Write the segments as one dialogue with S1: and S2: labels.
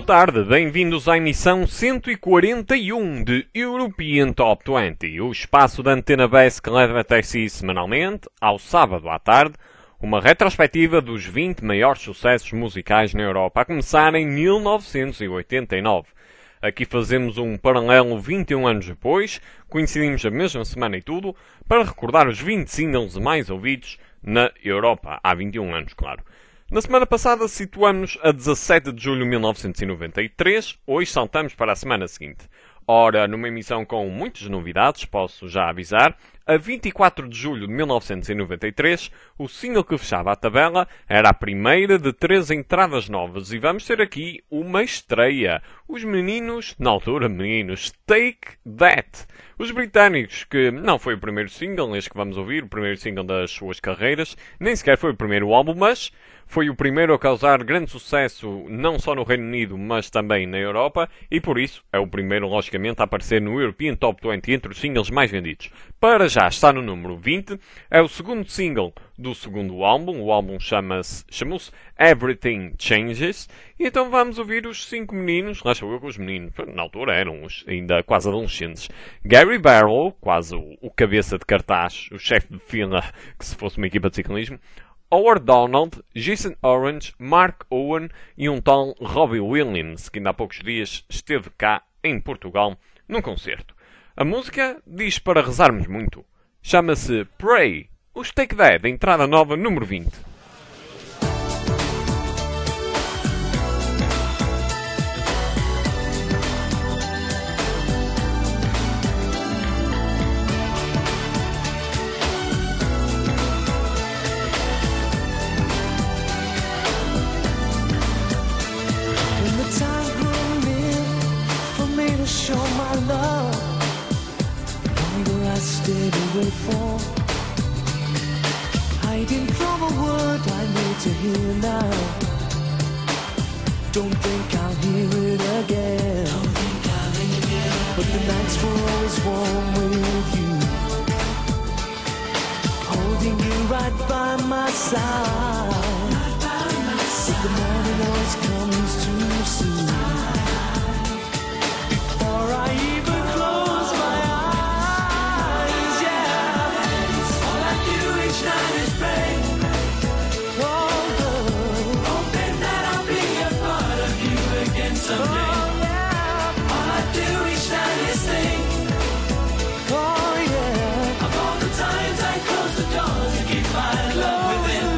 S1: tarde, bem-vindos à emissão 141 de European Top 20, o espaço da Antena Base que leva até si semanalmente, ao sábado à tarde, uma retrospectiva dos 20 maiores sucessos musicais na Europa, a começar em 1989. Aqui fazemos um paralelo 21 anos depois, coincidimos a mesma semana e tudo, para recordar os 20 singles mais ouvidos na Europa, há 21 anos, claro. Na semana passada situamos a 17 de julho de 1993, hoje saltamos para a semana seguinte. Ora, numa emissão com muitas novidades, posso já avisar, a 24 de julho de 1993, o single que fechava a tabela era a primeira de 3 entradas novas e vamos ter aqui uma estreia. Os meninos, na altura meninos, Take That. Os britânicos, que não foi o primeiro single, este que vamos ouvir, o primeiro single das suas carreiras, nem sequer foi o primeiro álbum, mas foi o primeiro a causar grande sucesso não só no Reino Unido, mas também na Europa, e por isso é o primeiro, logicamente, a aparecer no European Top 20 entre os singles mais vendidos. Para já está no número 20, é o segundo single do segundo álbum, o álbum chamou-se Everything Changes, e então vamos ouvir os 5 meninos, lá estou eu com os meninos, na altura eram ainda quase adolescentes, Gary Barlow, quase o cabeça de cartaz, o chefe de fila, que se fosse uma equipa de ciclismo, Howard Donald, Jason Orange, Mark Owen e um tal Robbie Williams, que ainda há poucos dias esteve cá em Portugal num concerto. A música diz para rezarmos muito. Chama-se Pray, os Take That, entrada nova número 20.
S2: Show my love, longer I stayed away for, hiding from a word I need to hear now. Don't think I'll hear it again. But the nights were always warm with you, holding you right by my side. But the morning always comes too soon. Before I even close my eyes, yeah. All I do each night is pray. Oh, Lord, hoping that I'll be a part of you again someday. Oh, yeah. All I do each night is think. Oh, yeah. Of all the times I close the doors to keep my love within.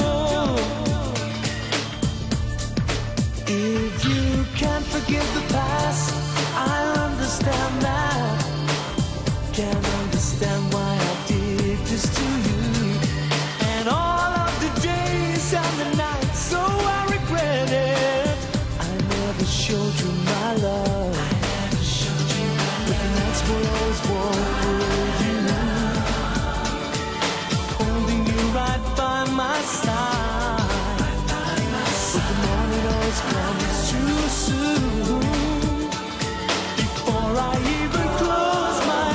S2: If you can't forgive the past, I understand that. Can't understand why I did this to you. And all of the days and the nights, so I regret it. I never showed you my love. But the nights were always warm with you, holding you right by my side. But the morning always comes too soon. Before I even close my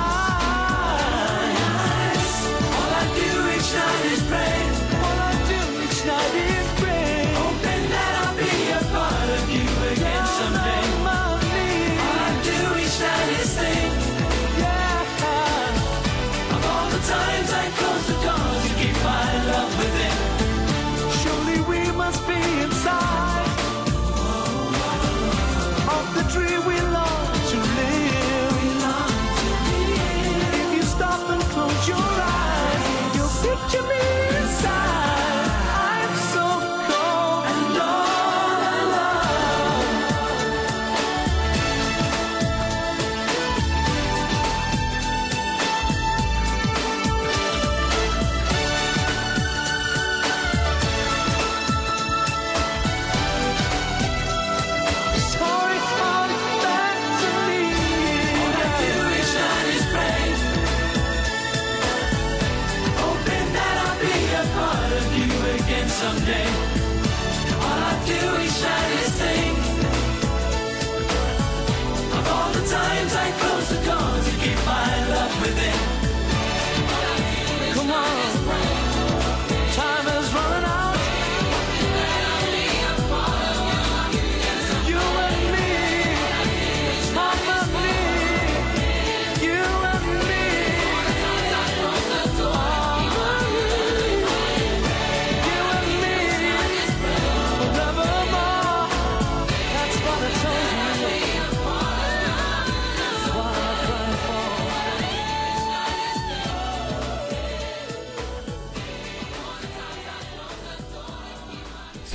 S2: eyes, all I do each night is pray. All I do each night is pray, hoping that I'll be a part of you again someday. All I do each night is think. Yeah.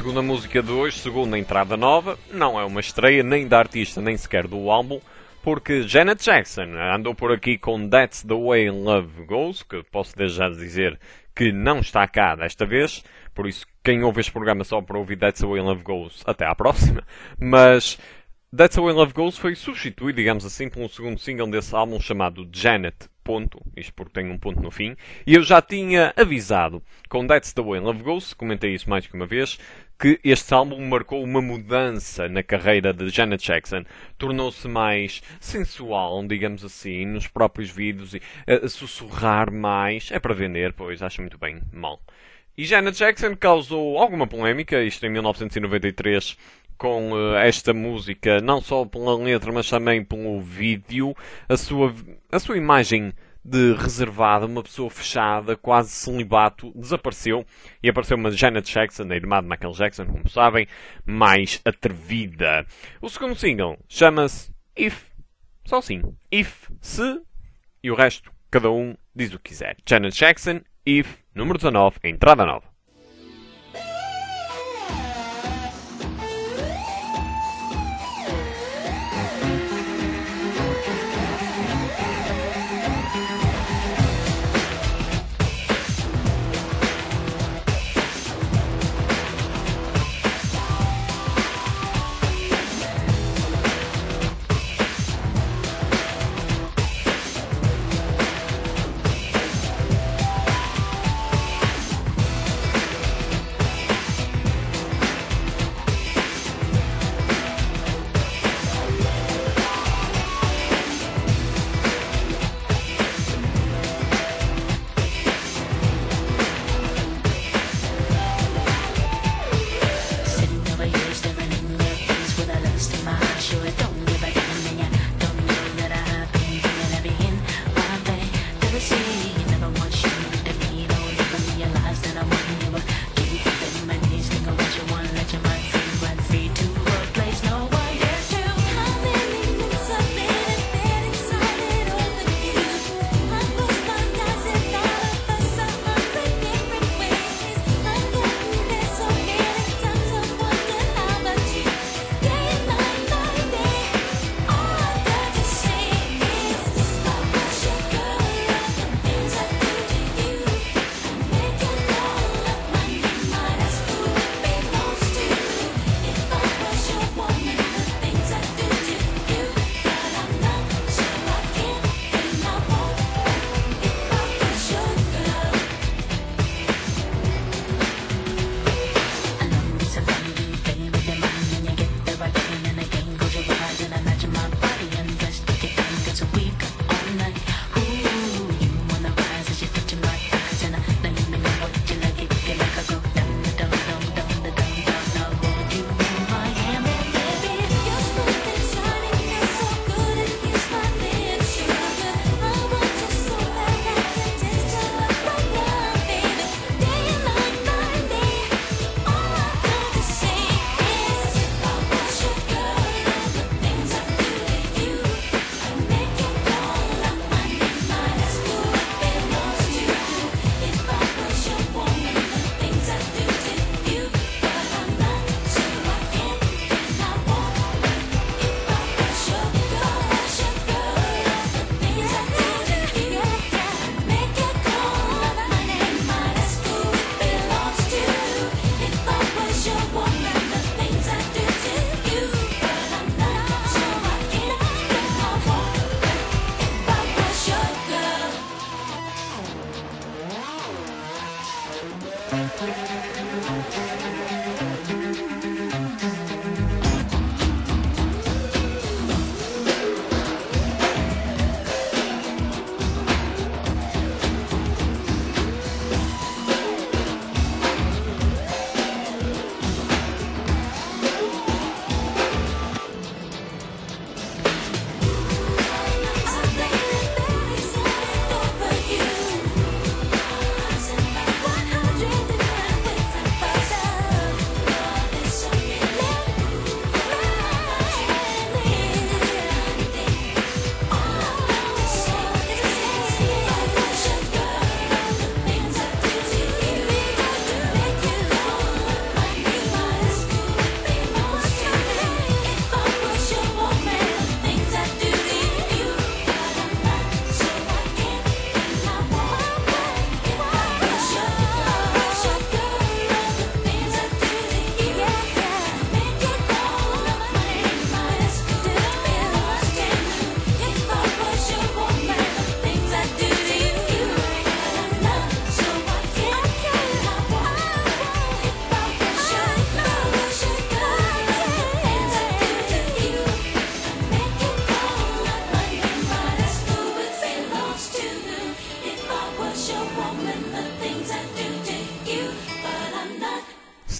S1: segunda música de hoje, segunda entrada nova, não é uma estreia nem da artista nem sequer do álbum, porque Janet Jackson andou por aqui com That's the Way Love Goes, que posso desde já dizer que não está cá desta vez, por isso quem ouve este programa só para ouvir That's the Way Love Goes, até à próxima, mas That's the Way Love Goes foi substituído, digamos assim, por um segundo single desse álbum chamado Janet, ponto, isto porque tem um ponto no fim, e eu já tinha avisado com That's the Way Love Goes, comentei isso mais que uma vez, que este álbum marcou uma mudança na carreira de Janet Jackson. Tornou-se mais sensual, digamos assim, nos próprios vídeos e a sussurrar mais. É para vender, pois, acho muito bem, mal. E Janet Jackson causou alguma polémica, isto em 1993, com esta música, não só pela letra, mas também pelo vídeo, a sua imagem de reservada, uma pessoa fechada, quase celibato, desapareceu e apareceu uma Janet Jackson, a irmã de Michael Jackson, como sabem, mais atrevida. O segundo single chama-se If, só assim, If, se, e o resto, cada um diz o que quiser. Janet Jackson, If, número 19, entrada nova.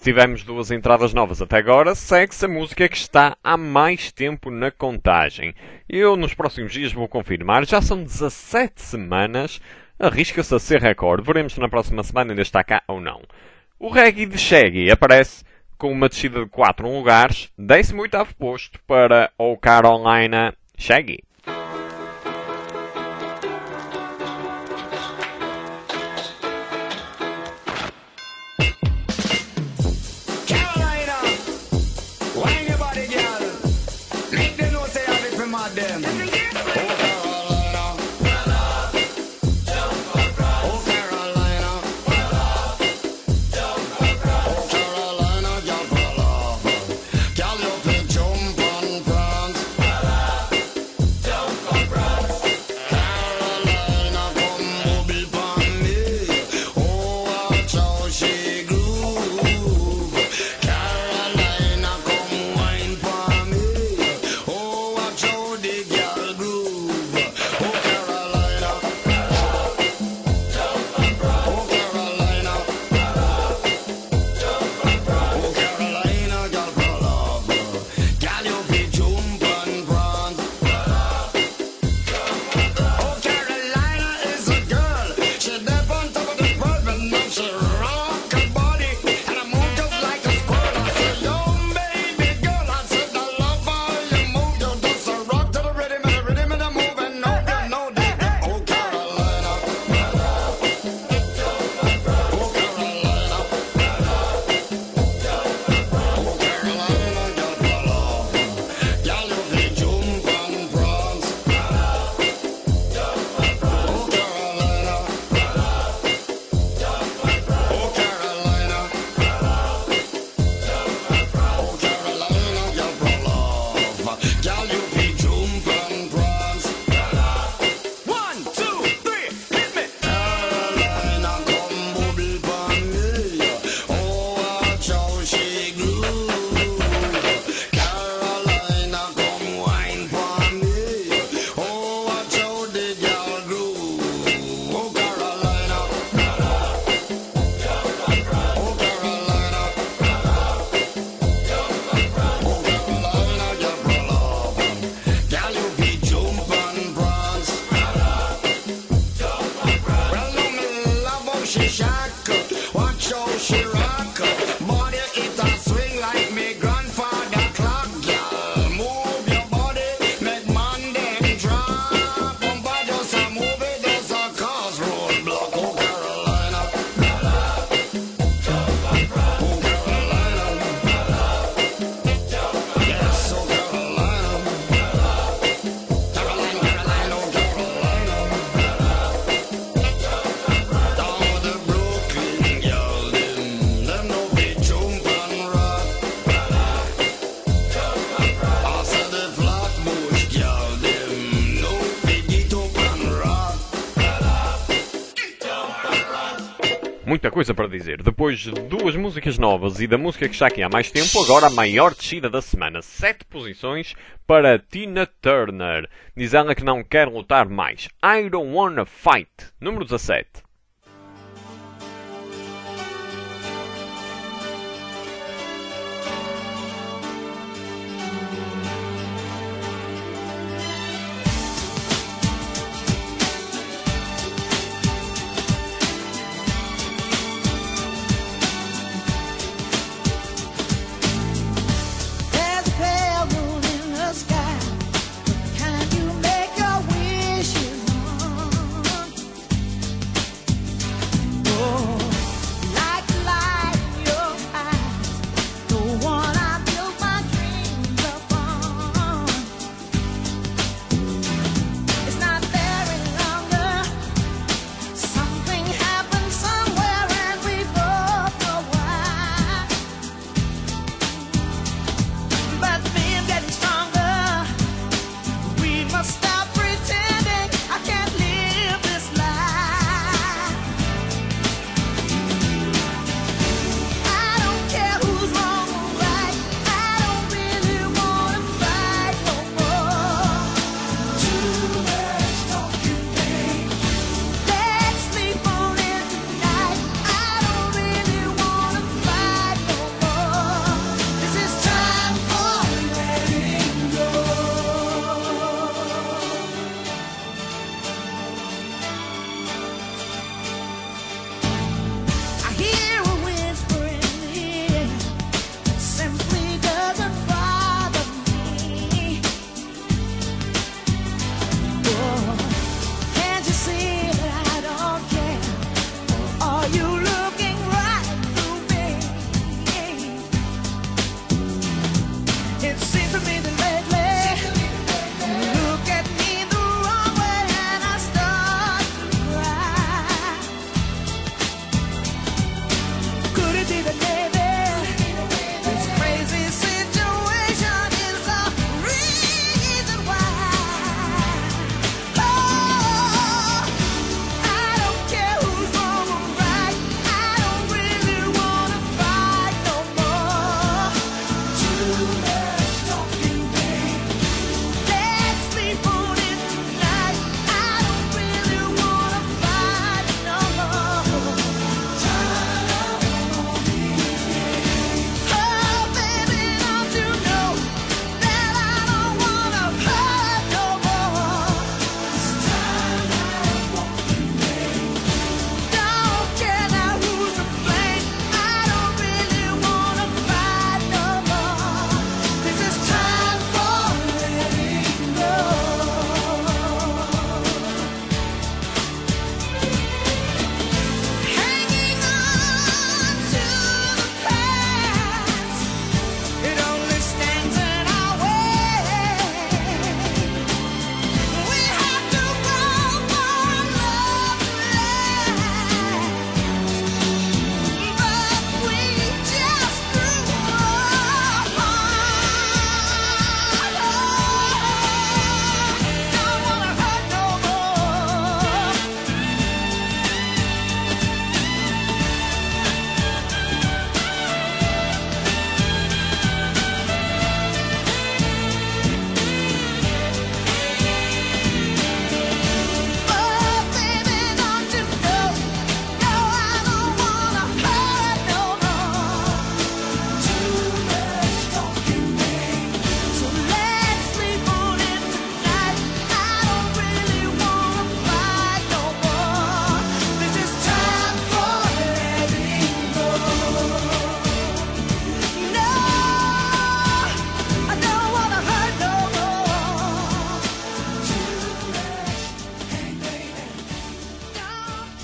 S1: tivemos 2 entradas novas até agora, segue-se a música que está há mais tempo na contagem. Eu, nos próximos dias, vou confirmar. Já são 17 semanas. Arrisca-se a ser recorde. Veremos se na próxima semana ainda está cá ou não. O reggae de Shaggy aparece com uma descida de 4 lugares. 18º posto para O Carolina Shaggy. Muita coisa para dizer. Depois de 2 músicas novas e da música que está aqui há mais tempo, agora a maior descida da semana. 7 posições para Tina Turner. Diz ela que não quer lutar mais. I Don't Wanna Fight. Número 17.
S2: There's a pale moon in the sky. Can you make your wishes on?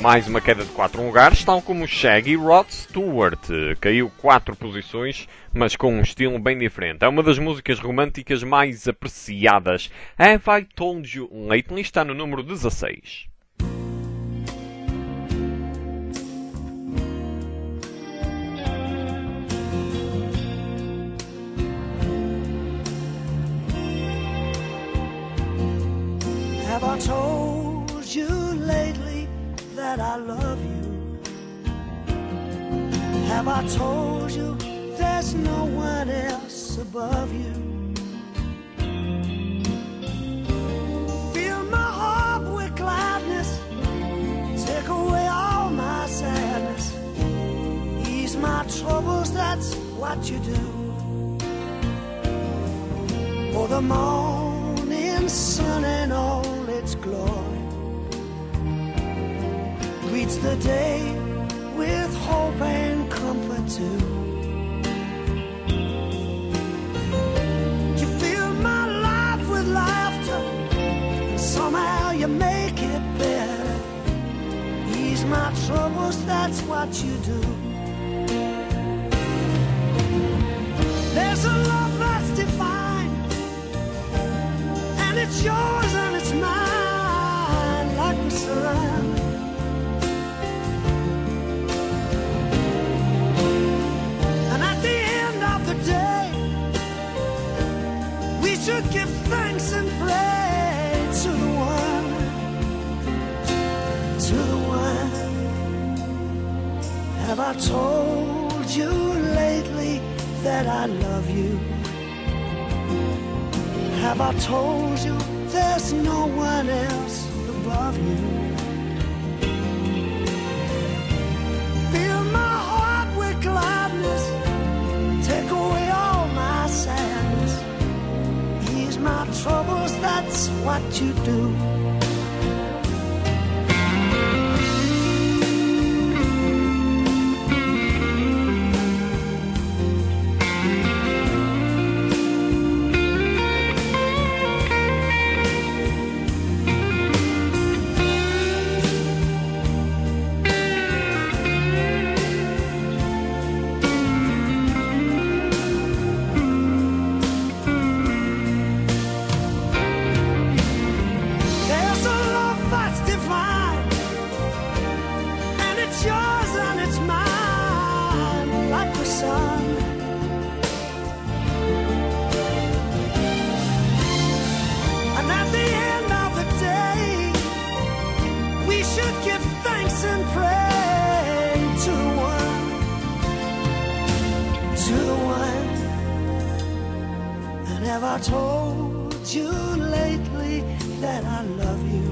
S1: Mais uma queda de 4 lugares, tal como Shaggy Rod Stewart. Caiu 4 posições, mas com um estilo bem diferente. É uma das músicas românticas mais apreciadas. Have I Told You Lately está no número 16.
S2: Have I told you lately that I love you? Have I told you there's no one else above you? Fill my heart with gladness, take away all my sadness, ease my troubles, that's what you do. For the morning sun and all its glory greets the day with hope and comfort too. You fill my life with laughter, and somehow you make it better. Ease my troubles, that's what you do. There's a love that's divine, and it's yours and it's mine, like the sun. And at the end of the day, we should give thanks and pray to the one, to the one. Have I told you lately that I love you? Have I told you there's no one else above you? Fill my heart with gladness, take away all my sadness, ease my troubles, that's what you do. There's a love that's divine, and it's yours and it's mine, like the sun. And at the end of the day, we should give thanks and pray to the one, to the one. And have I told you lately that I love you?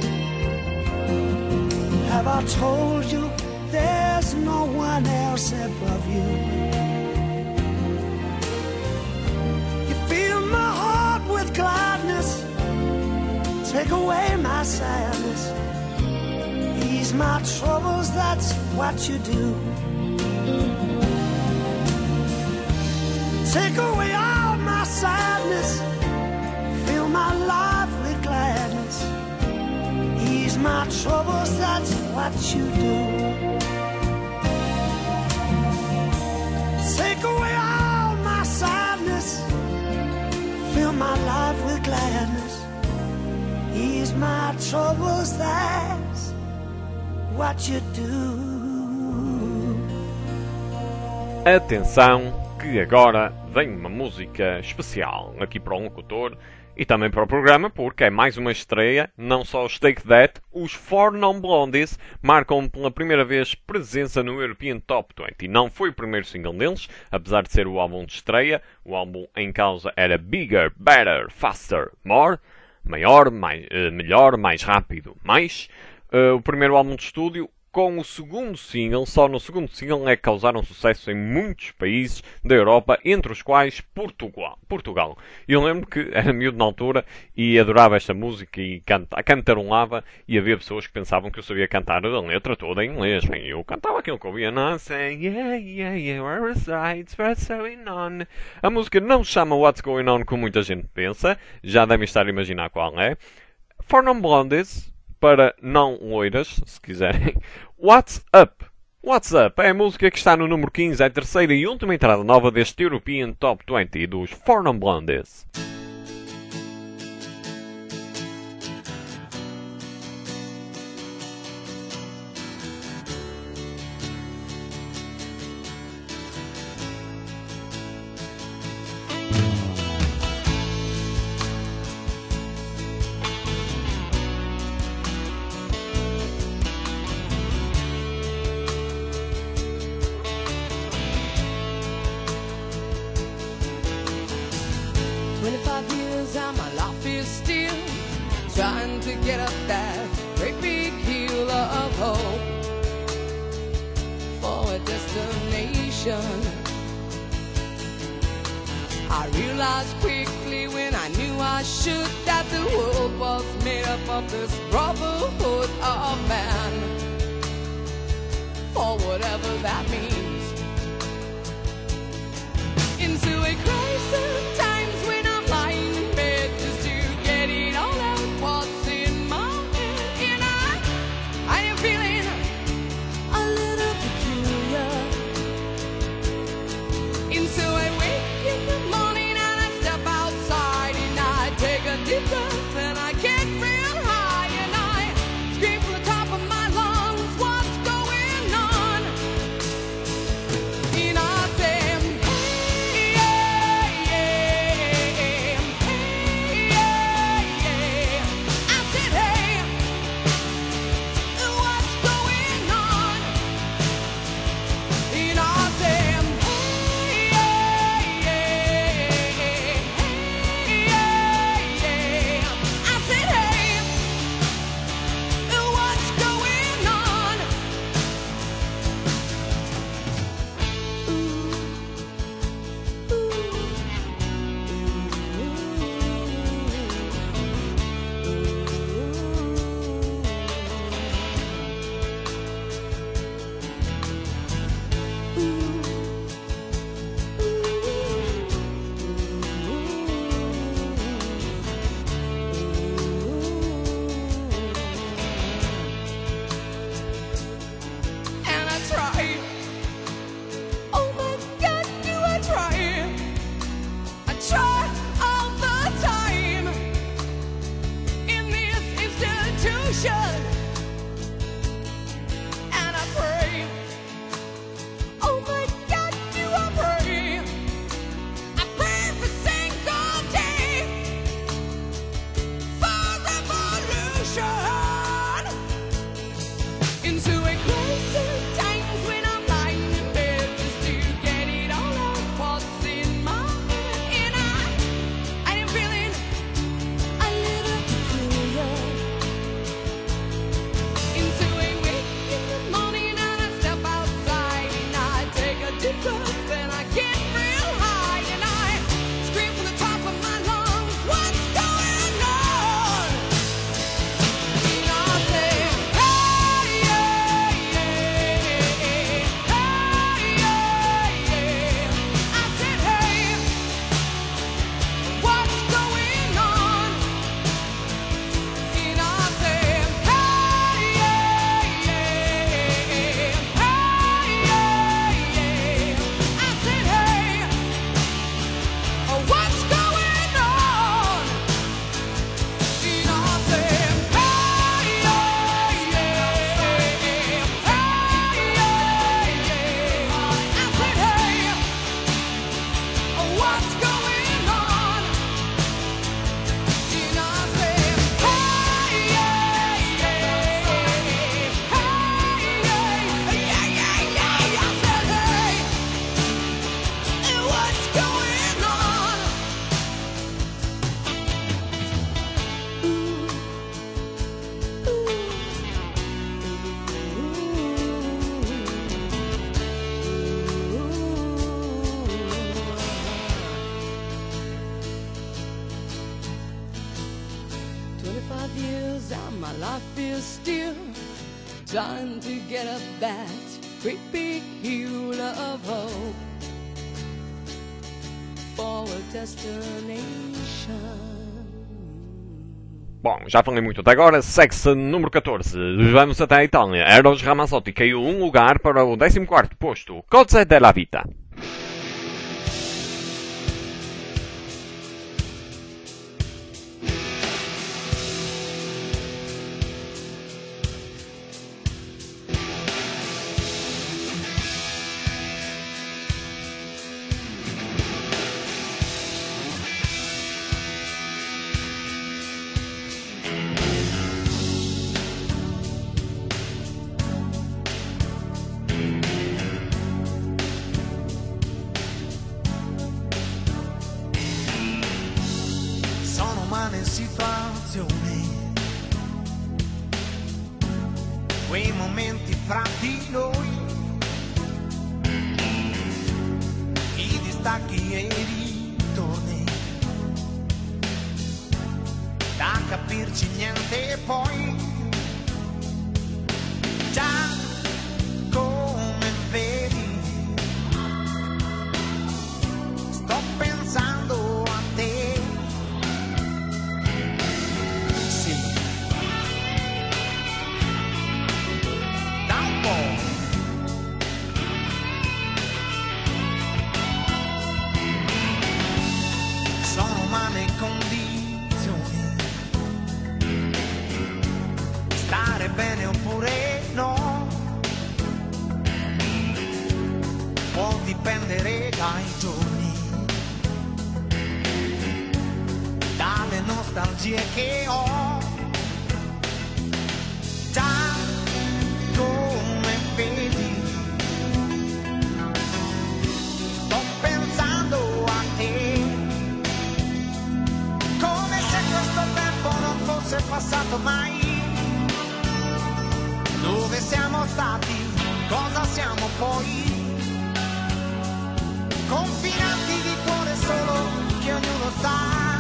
S2: Have I told you there's no one else above you? You fill my heart with gladness, take away my sadness, ease my troubles, that's what you do. Take away all my sadness, fill my life with gladness, ease my troubles, that's what you do. Take away all my sadness, fill my life with gladness, ease my troubles, that's what you do.
S1: Atenção, que agora vem uma música especial aqui para o locutor e também para o programa, porque é mais uma estreia. Não só os Take That, os Four Non Blondies marcam pela primeira vez presença no European Top 20. Não foi o primeiro single deles, apesar de ser o álbum de estreia. O álbum em causa era Bigger, Better, Faster, More. Maior, melhor, mais rápido, mais. O primeiro álbum de estúdio, com o segundo single, só no segundo single é que causaram sucesso em muitos países da Europa, entre os quais Portugal. Eu lembro que era miúdo na altura e adorava esta música e cantarolava, e havia pessoas que pensavam que eu sabia cantar a letra toda em inglês. Bem, eu cantava aquilo que eu via. What's going on? A música não se chama What's Going On como muita gente pensa, já devem estar a imaginar qual é. Four Non Blondies para não loiras, se quiserem. What's Up? What's Up é a música que está no número 15, é a terceira e última entrada nova deste European Top 20 dos Four Non Blondes.
S2: Trying to get up that great big hill of hope for a destination. I realized quickly when I knew I should that the world was made up of this brotherhood of man, for whatever that means. Into a crisis times when I'm lying in bed just to get it all out. What's in my head, and I am feeling a little peculiar. And so I wake in the morning and I step outside and I take a deep breath and I get real high and I scream from the top of my lungs, what's going on? And I say, hey, yeah, yeah, hey, yeah, yeah. I said, hey, what's going on? And I said, hey, yeah, yeah, hey, yeah, yeah. I said, hey, what's going on? And I try. Oh my God, do I try? I try all the time in this institution. And I pray. Oh my God, do I pray? I pray every single day for revolution. Into a crisis times when I'm lying in bed just to get it all out. What's in my head, and I am feeling a little peculiar. Into a wake in the morning and I step outside and I take a deep breath and I get real high and I scream from the top of my lungs, what's going on? And I say, hey, yeah, yeah, hey, yeah, yeah. I said, hey, what's going on? And I said, hey, yeah, yeah, hey, yeah, yeah. I said, hey, what's going on? And I said, hey, yeah, yeah, hey, yeah, yeah. I said, hey, what's going on? And I said, hey, yeah, yeah, hey, yeah, yeah. I said, hey, what's going on? Years and my life is still trying to get up that great big hill of hope for a destination.
S1: Bom, já falei muito até agora. Segue-se número 14. Vamos até a Itália. Eros Ramazzotti caiu um lugar para o 14º posto. Cose della Vita.
S2: Sono umane situazioni, quei momenti fra di noi, i distacchi e i ritorni, da capirci niente e poi, già come vedi, sto pensando a te. Sono umane condizioni, stare bene oppure no, può dipendere dai giorni, dalle nostalgie che ho, già come vedi, sto pensando a te. Come se questo tempo non fosse passato mai. Dove siamo stati? Cosa siamo poi? Confinanti di cuore solo che ognuno sa.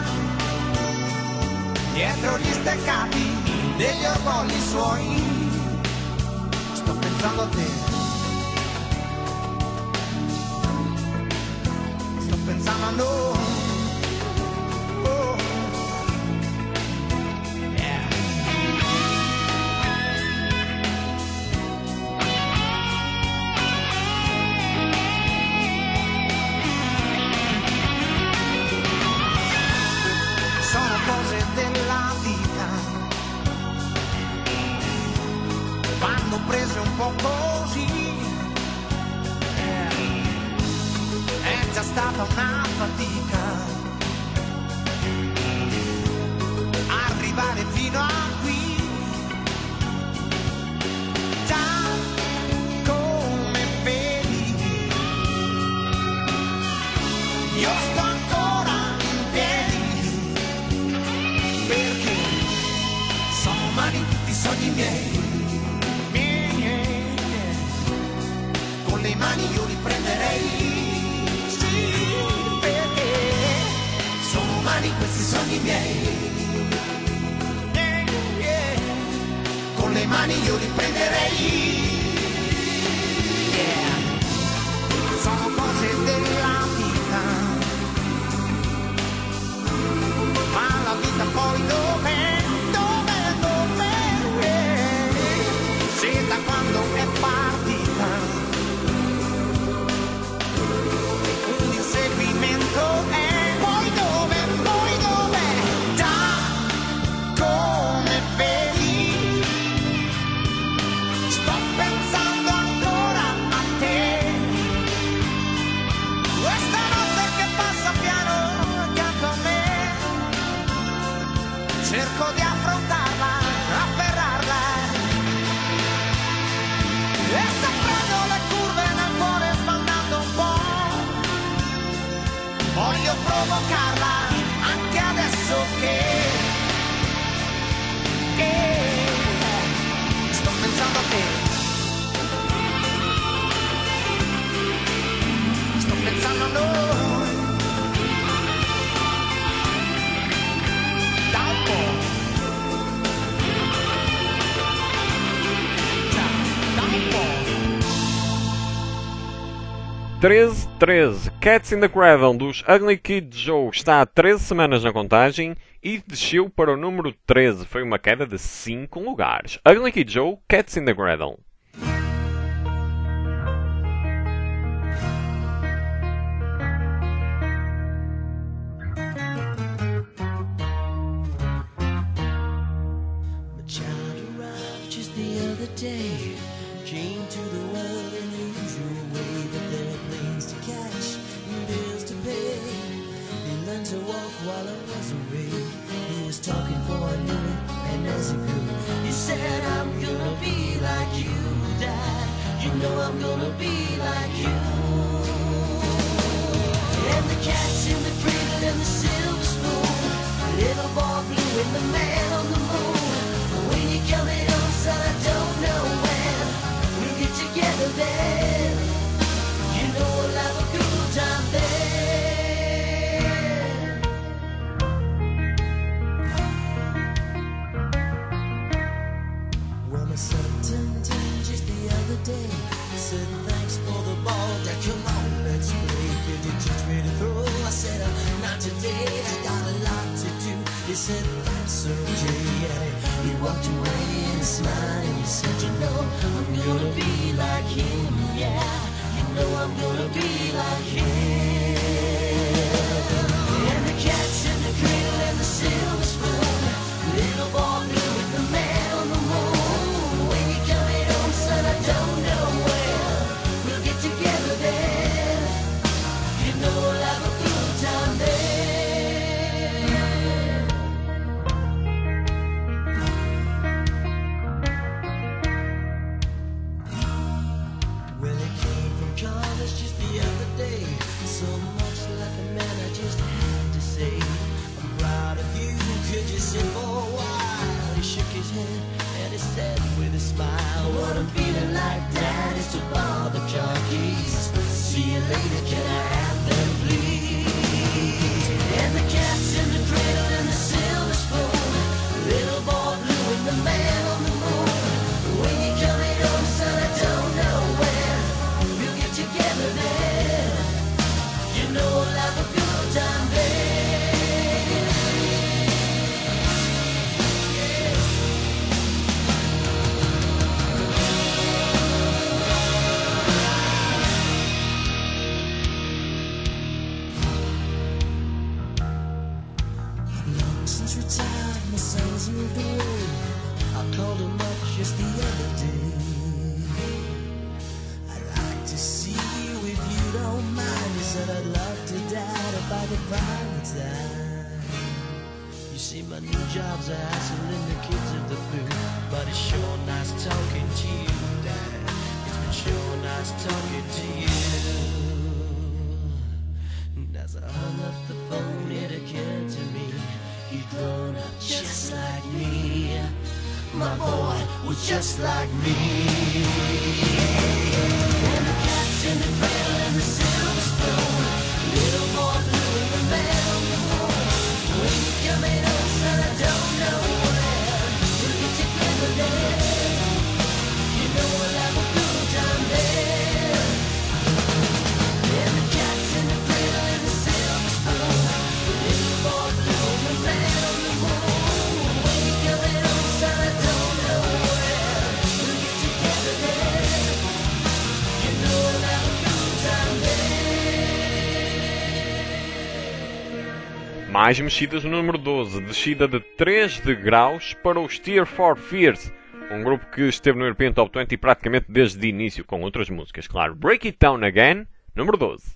S2: Dietro gli steccati degli orgogli suoi. Sto pensando a te. Sto pensando a noi. Sono cose della vita, vanno prese un po' così, è già stata una fatica arrivare fino a qui, già come vedi, io sto ancora in piedi, perché sono umani tutti i sogni miei, con le mani io li prenderei, sì, perché sono umani questi sogni miei, con le mani io li prenderei, sono cose della vita, ma la vita poi dov'è? Se da quando è partita un inseguimento è, poi dove, già come vedi, sto pensando ancora a te, questa notte che passa piano accanto a me, cerco di affrontarla, afferrarla, e se prendo le curve nel cuore sbandando un po', voglio provocarla anche adesso che sto pensando a te, sto pensando a noi, da un po'.
S1: 13-13, Cats in the Cradle dos Ugly Kid Joe está a 13 semanas na contagem e desceu para o número 13. Foi uma queda de 5 lugares. Ugly Kid Joe, Cats in the Cradle.
S2: Day came to the world in the usual way, but there are planes to catch and bills to pay. He learned to walk while it was a rain. He was talking for a minute, and as he grew, he said, "I'm gonna be like you, Dad. You know I'm gonna be like you." And the cat's in the cradle and the silver spoon, the little boy blue and the man on the moon. When you come in home, son, I don't know when we'll get together then. You know we'll have a good time then. Well, my son turned 10 just the other day. He said, "Thanks for the ball, Dad. Come on, let's play. Could you teach me to throw?" I said, "Not today. I got a lot to do." He said, "That's okay." And he walked away and smiled and he said, "You know, I'm gonna be like him, yeah. You know I'm gonna be like him." And the cat's in the cradle and the silver spoon, little boy blue with the man on the moon. When you coming home, son, I don't know when we'll get together then. You know we'll have a good time then. Well, he came from college just the other day. So much like a man, I just had to say, "I'm proud of you, could you sit for a while?" He shook his head and he said with a smile, "What I'm feeling like, Dad, is to borrow the car keys. See you later, can I have them, please?" And the cat's in the cradle and the silver spoon, little boy blue and the man on the moon. When you coming home, son, I don't know when we'll get together then. You know we'll have a good time then. Long since retired, my son's moved away. I called him up just the other day. I'd like to see you if you don't mind. He said, "I'd love to, Dad, if I could find the time." You see, my new job's a hassle and the kids are the blue, but it's sure nice talking to you, Dad. It's been sure nice talking to you. And as I hung up the phone, it occurred to me, he'd grown up just like me. My boy was just like me. And the cat's in the cradle and the silver spoon, little boy blue and the man on the moon. When you coming home, son, I don't know when we'll get together then. You know we'll have a good time then. And the cat's in the cradle and the silver spoon, little boy blue and the man on the moon. When you coming home, son, I don't know when we'll get together then. You know we'll have a good time then.
S1: Mais mexidas no número 12, descida de 3 degraus para os Tear for Fears, um grupo que esteve no European Top 20 praticamente desde o início, com outras músicas, claro. Break It Down Again, número 12.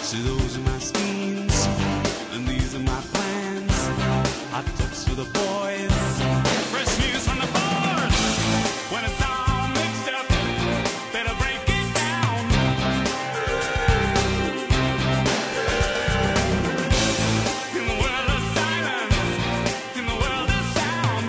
S2: So those are my schemes, and these are my plans. Hot tips for the boys, fresh news from the bars. When it's all mixed up, better break it down. In the world of silence, in the world of sound.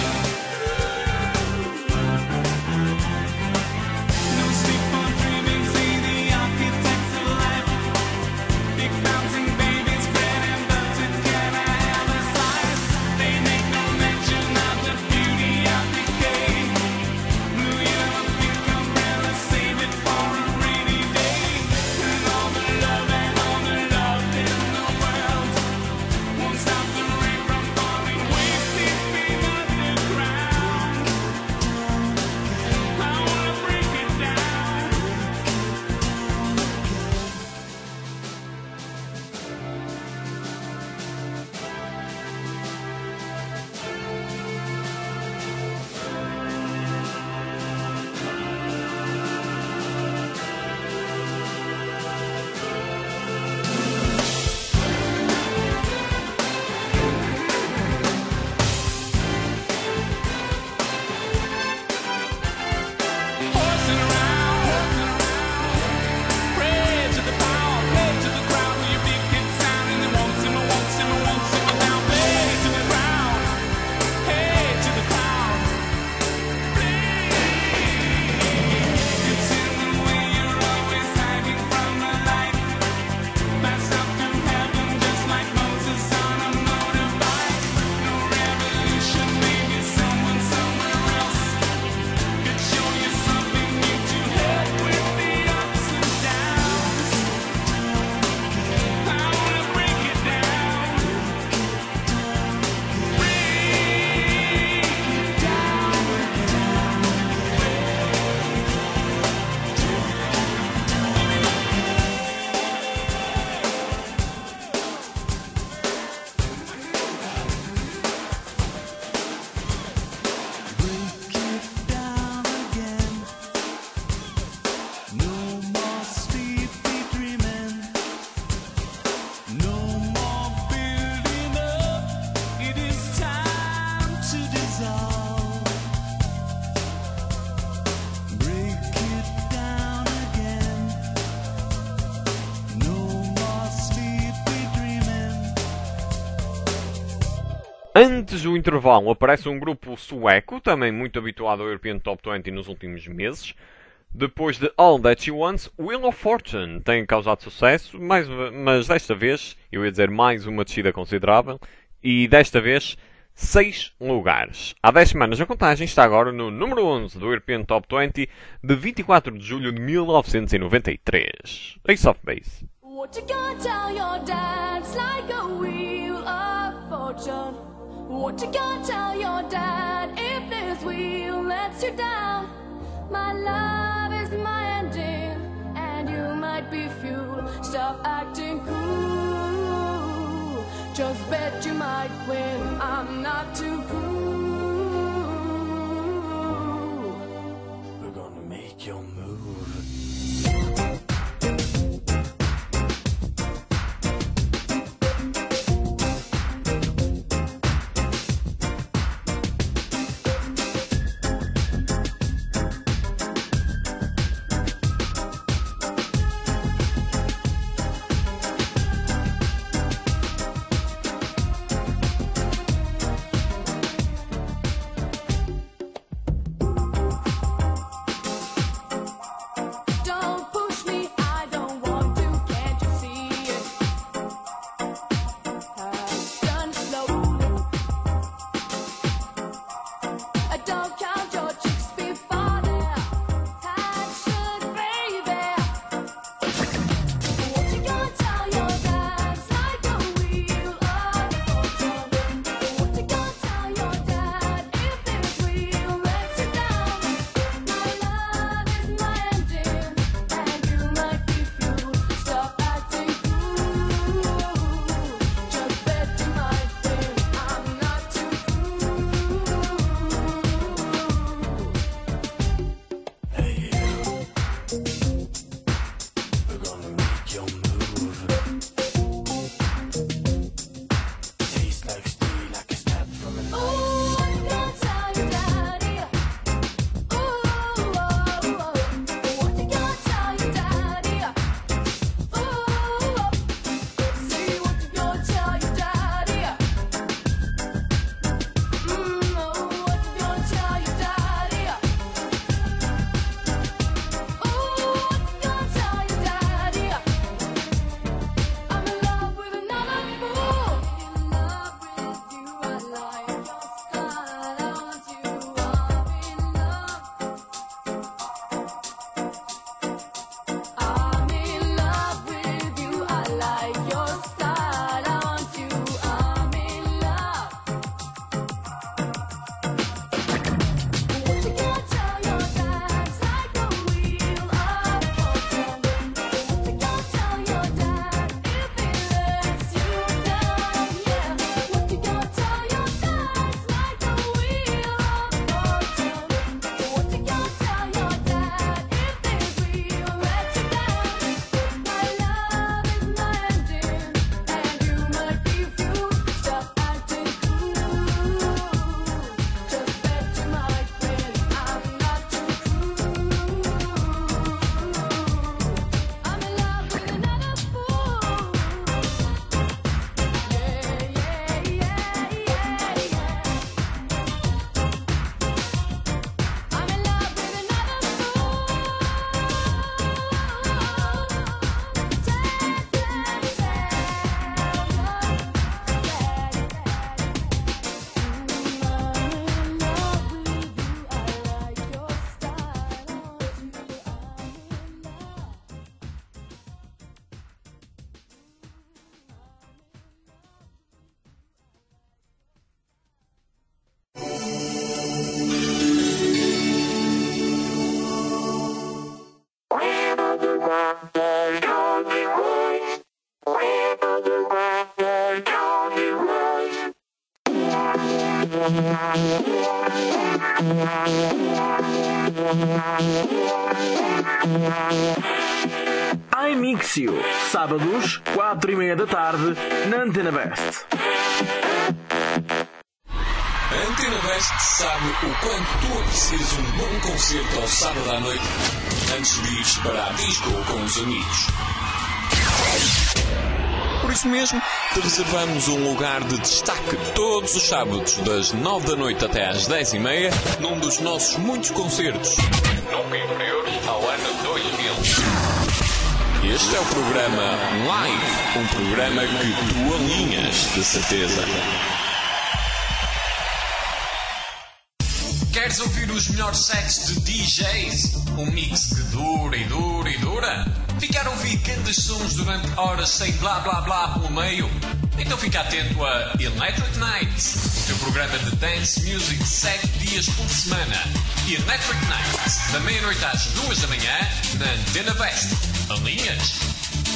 S2: No sleep or dreaming, see the architects of life. Big bouncing babies, bread and butter, can I have a slice? They make no mention of the beauty of decay. Blue yellow pink umbrella, save it for a rainy day. And all the love in the world won't stop the rain from falling way deep beneath the ground. I wanna break it down. Horsing around, pray to the power, play to the crowd with your big hit sound, and they won't simmer down, play to the ground, hey to the crowd, it's in the way you're always hiding from the light, passed up to heaven just like Moses on a motorbike, no revolution, maybe someone somewhere else could show you something new to head with the ups and downs. I wanna break it down. Break it down. Break it down again. No more sleepy dreaming. No more building up. It is time to dissolve. Break it down again. No more sleepy dreaming.
S1: Antes do intervalo aparece um grupo sueco, também muito habituado ao European Top 20 nos últimos meses. Depois de All That You Want, Wheel of Fortune tem causado sucesso, mas desta vez, eu ia dizer mais uma descida considerável, e desta vez 6 lugares. Há 10 semanas a contagem está agora no número 11 do European Top 20 de 24 de julho de 1993. Ace of Base.
S3: What you gonna tell your dad? It's like a wheel of fortune. What you gonna tell your dad if this wheel lets you down? My love is my ending, and you might be fuel. Stop acting cool. Just bet you might win. I'm not too cool.
S2: We're gonna make your move. We're gonna make your move.
S4: iMixio, sábados, 4:30 da tarde, na Antena Best.
S5: A Antena Best sabe o quanto tu aprecias um bom concerto ao sábado à noite antes de ires para a disco com os amigos. Por isso mesmo, te reservamos um lugar de destaque todos os sábados, das 9 da noite até às 10:30, num dos nossos muitos concertos, nunca inferiores ao ano 2000. Este é o programa Live, um programa que tu alinhas, de certeza. Queres ouvir os melhores sets de DJs? Um mix que dura e dura e dura? Ficar a ouvir grandes sons durante horas sem blá blá blá pelo meio? Então fica atento a Electric Nights, o teu programa de dance music 7 dias por semana. Electric Nights, da meia-noite às 2 da manhã, na Antena Best. Alinhas?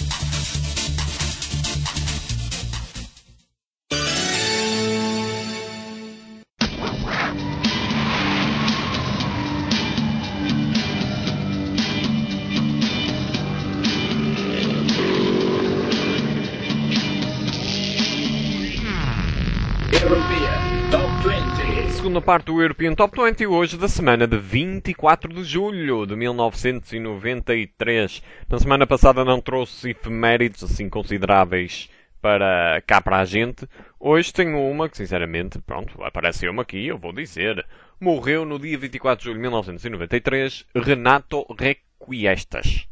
S1: Segunda parte do European Top 20, hoje da semana de 24 de julho de 1993. Na semana passada não trouxe efemérides assim consideráveis para cá para a gente. Hoje tenho uma que, sinceramente, pronto, apareceu-me aqui, eu vou dizer. Morreu no dia 24 de julho de 1993 Renato Requiestas,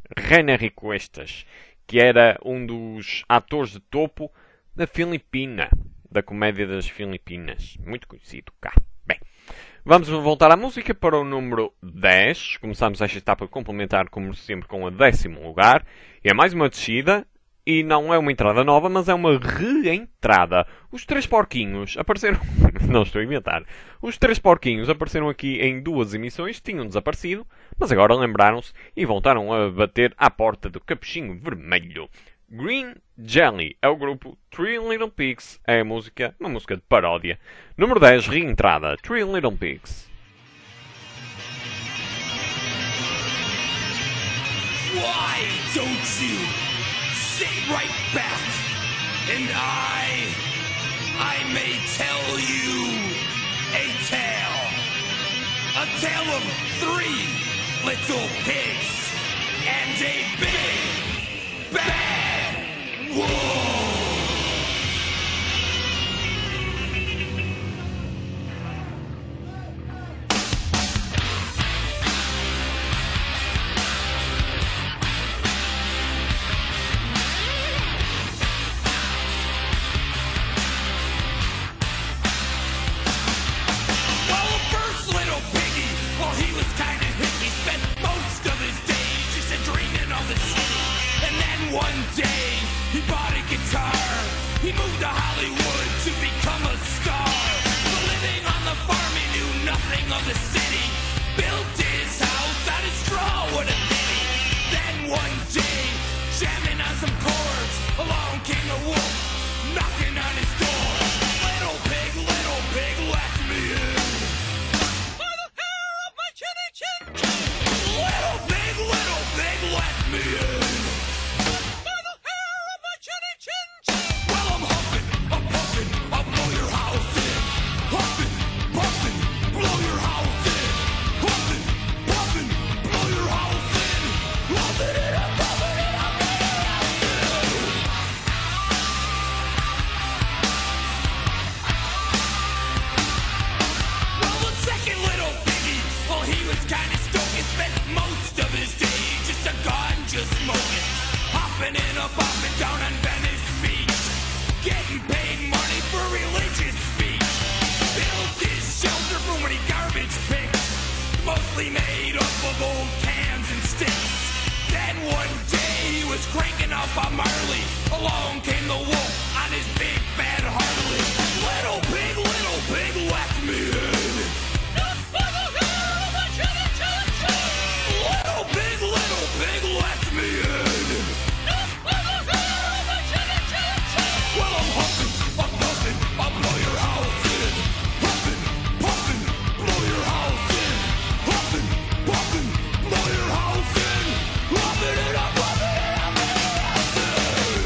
S1: que era um dos atores de topo da Filipina, da comédia das Filipinas, muito conhecido cá. Bem, vamos voltar à música para o número 10. Começamos esta etapa complementar, como sempre, com a 10º lugar. É mais uma descida, e não é uma entrada nova, mas é uma reentrada. Os Três Porquinhos apareceram... não estou a inventar. Os Três Porquinhos apareceram aqui em 2 emissões, tinham desaparecido, mas agora lembraram-se e voltaram a bater à porta do Capuchinho Vermelho. Green Jelly é o grupo, Three Little Pigs é a música, uma música de paródia. Número 10, reentrada, Three Little Pigs.
S2: Why don't you sing?
S6: right back. And I may tell you a tale. A tale of 3 little pigs and a big bad wolf. One day, he bought a guitar. He moved to Hollywood to become a star. But living on the farm, he knew nothing of the city. Built his house out of straw, what a pity. Then one day, jamming on some chords, along came the wolf, knocking on his door. Little pig, let me in. By the hair of my chinny chin. Little pig, let me in. Hopping in a bopping down on Venice Beach, getting paid money for religious speech. Built his shelter from when he garbage picked, mostly made up of old cans and sticks. Then one day he was cranking up a Marley. Along came the wolf on his big bad Harley. Little pig, let me in. Little pig, let me in. Well, I'm huffing, I'll blow your house in. Huffing, blow your house in. Huffing, blow your house in. Huffing it up, blow your house in.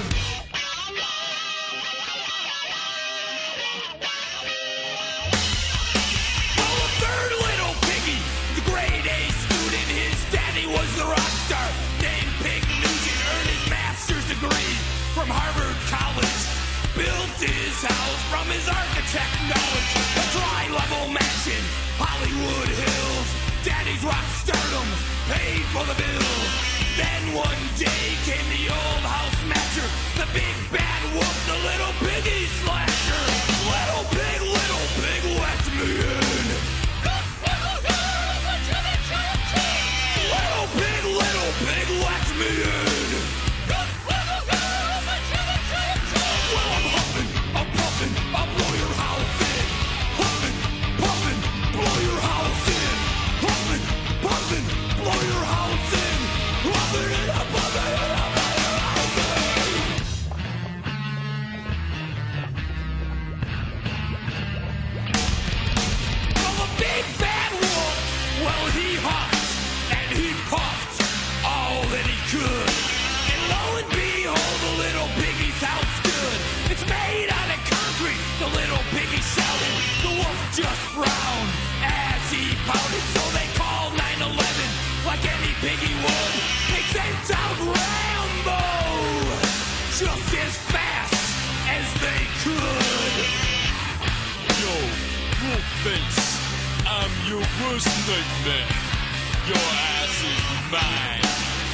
S6: Well, a third little piggy, the grade A student, his daddy was the rock star. Named Pig Nugent, earned his master's degree from Harvard College. Built his house from his architect knowledge. A tri-level mansion, Hollywood Hills. Daddy's rock stardom paid for the bills. Then one day came the old house matcher, the big bad wolf, the little piggy slasher. Little pig, let me in. Little pig, let me in. Well, I'm huffing, I'll blow your house in. Huffing, blow your house in. Huffing, blow your house in. Huffing it up, blow your house in. Well, the big bad wolf, well, he huffed and he puffed all that he could. And lo and behold, the little piggy's house stood. It's made out of concrete, the little piggy shouted. The wolf just frowned as he pouted. So they called 911 like any piggy would. They sent out Rambo just as fast as they could.
S7: Yo, Wolfface, I'm your worst nightmare. Your ass is mine.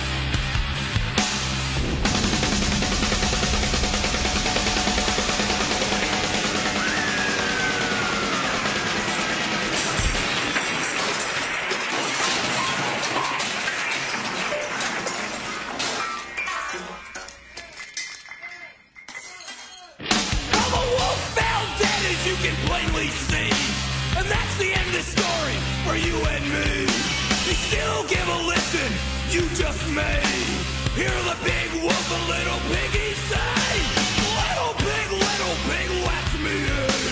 S6: Well, the wolf fell dead, as you can plainly see. And that's the end of the story for you and me. You still give a listen, you just may hear the big wolf and little piggy say, Little pig, let me in.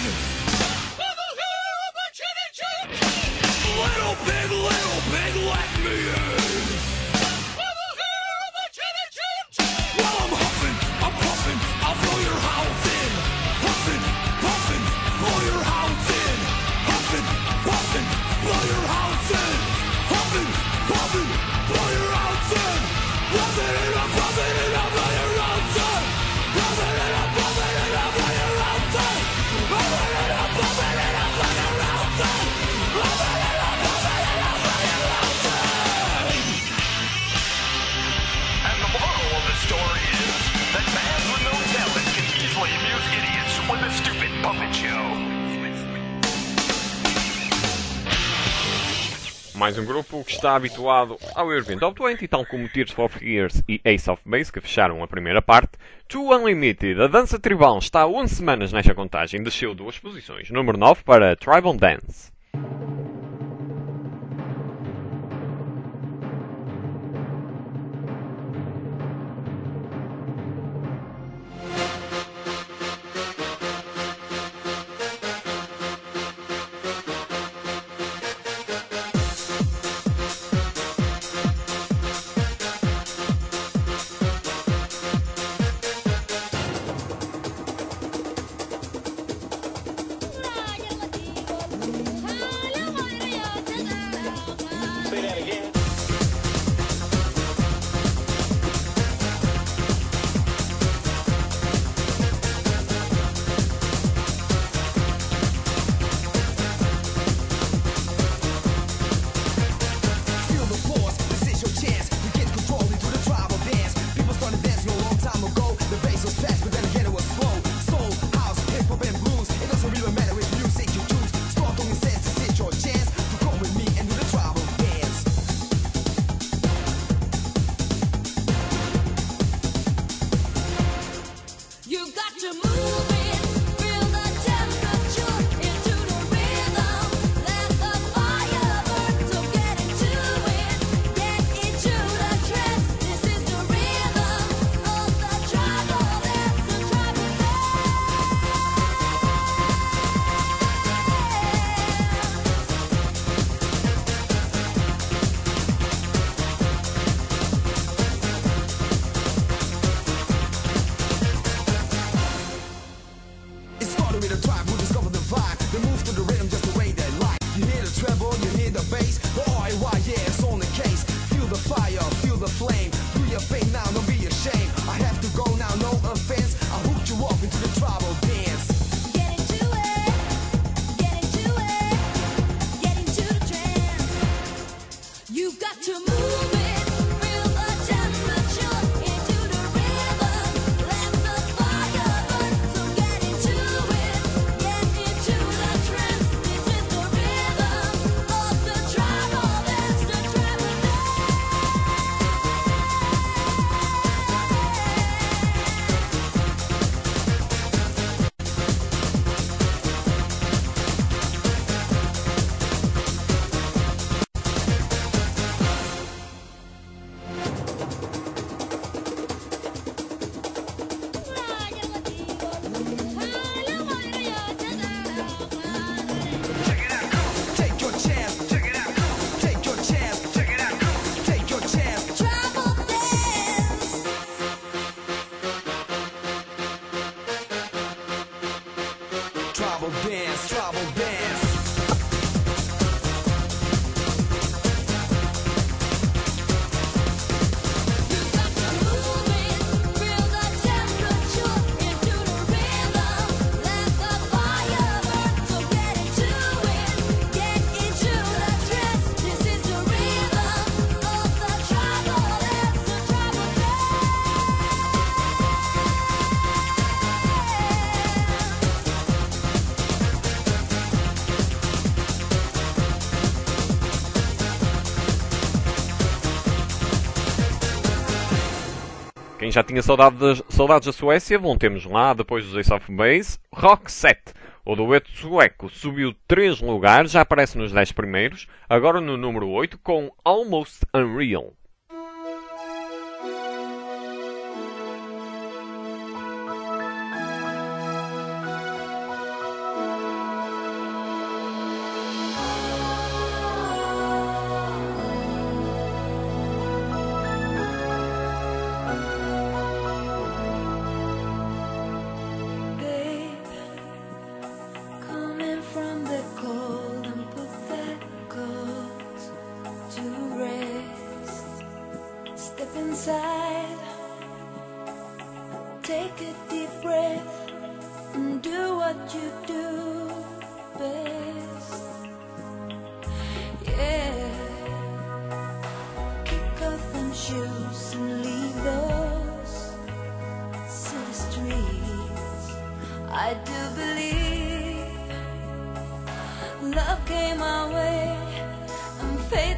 S6: Little pig, let me in. Well, I'm huffing,
S1: Mais um grupo que está habituado ao European Top 20, tal como Tears for Fears e Ace of Base, que fecharam a primeira parte. To Unlimited, a dança tribal, está há 11 semanas nesta contagem, desceu 2 posições. Número 9 para Tribal Dance. Quem já tinha saudades da Suécia, voltemos lá, depois dos Ace of Base. Rock 7, o dueto sueco, subiu 3 lugares, já aparece nos 10 primeiros, agora no número 8 com Almost Unreal.
S3: Coming from the cold and put that cold to rest. Step inside, take a deep breath, and do what you do best. Yeah, kick off them shoes and leave those city streets. I do believe love came our way and fate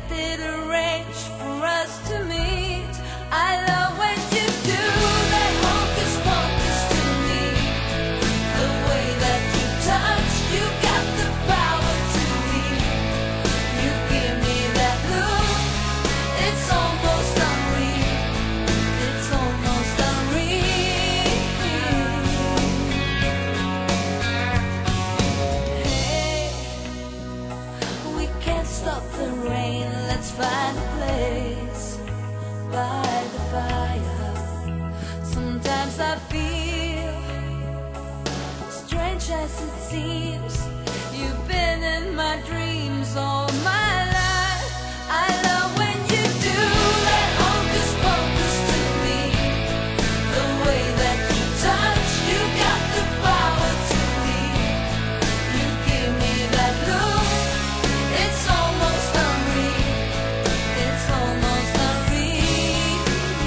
S3: yes, it seems you've been in my dreams all my life. I love when you do that hocus pocus to me. The way that you touch, you got the power to leave. You give me that look, it's almost unreal. It's almost unreal.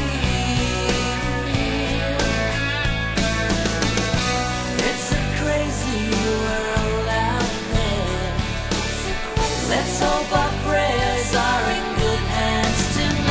S3: It's a crazy world out there. Let's hope our prayers are in good hands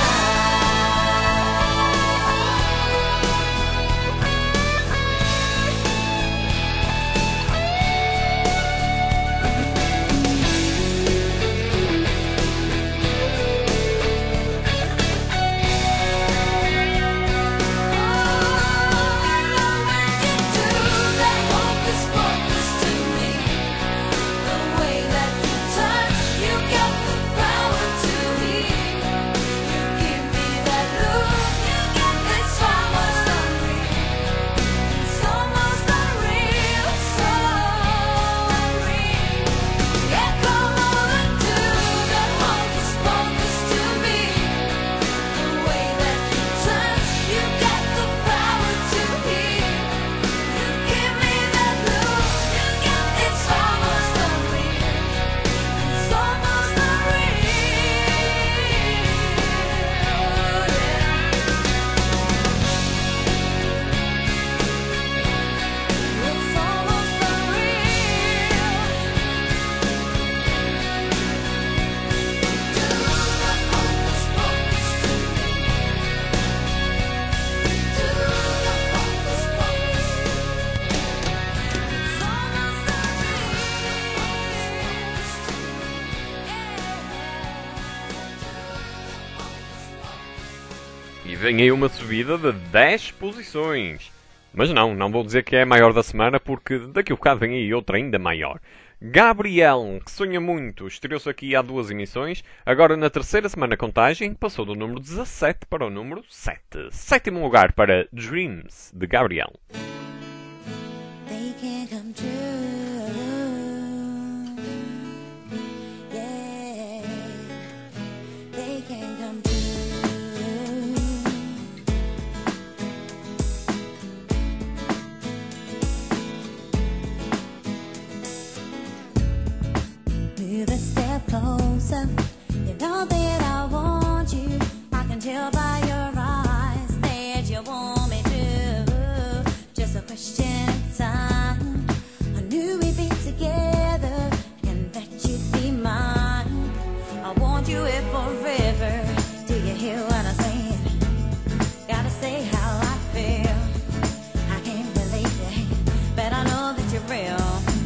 S1: E vem aí uma subida de 10 posições. Mas não vou dizer que é a maior da semana, porque daqui a bocado vem aí outra ainda maior. Gabriel, que sonha muito, estreou-se aqui há 2 emissões. Agora na terceira semana contagem, passou do número 17 para o número 7. Sétimo lugar para Dreams, de Gabriel.
S3: They can come true. Yeah, they can come true. Move a step closer. You know that I want you. I can tell by your eyes that you want me to. Just a question of time. I knew we'd be together and that you'd be mine. I want you here forever. Do you hear what I'm saying? Gotta say how I feel. I can't believe it, but I know that you're real.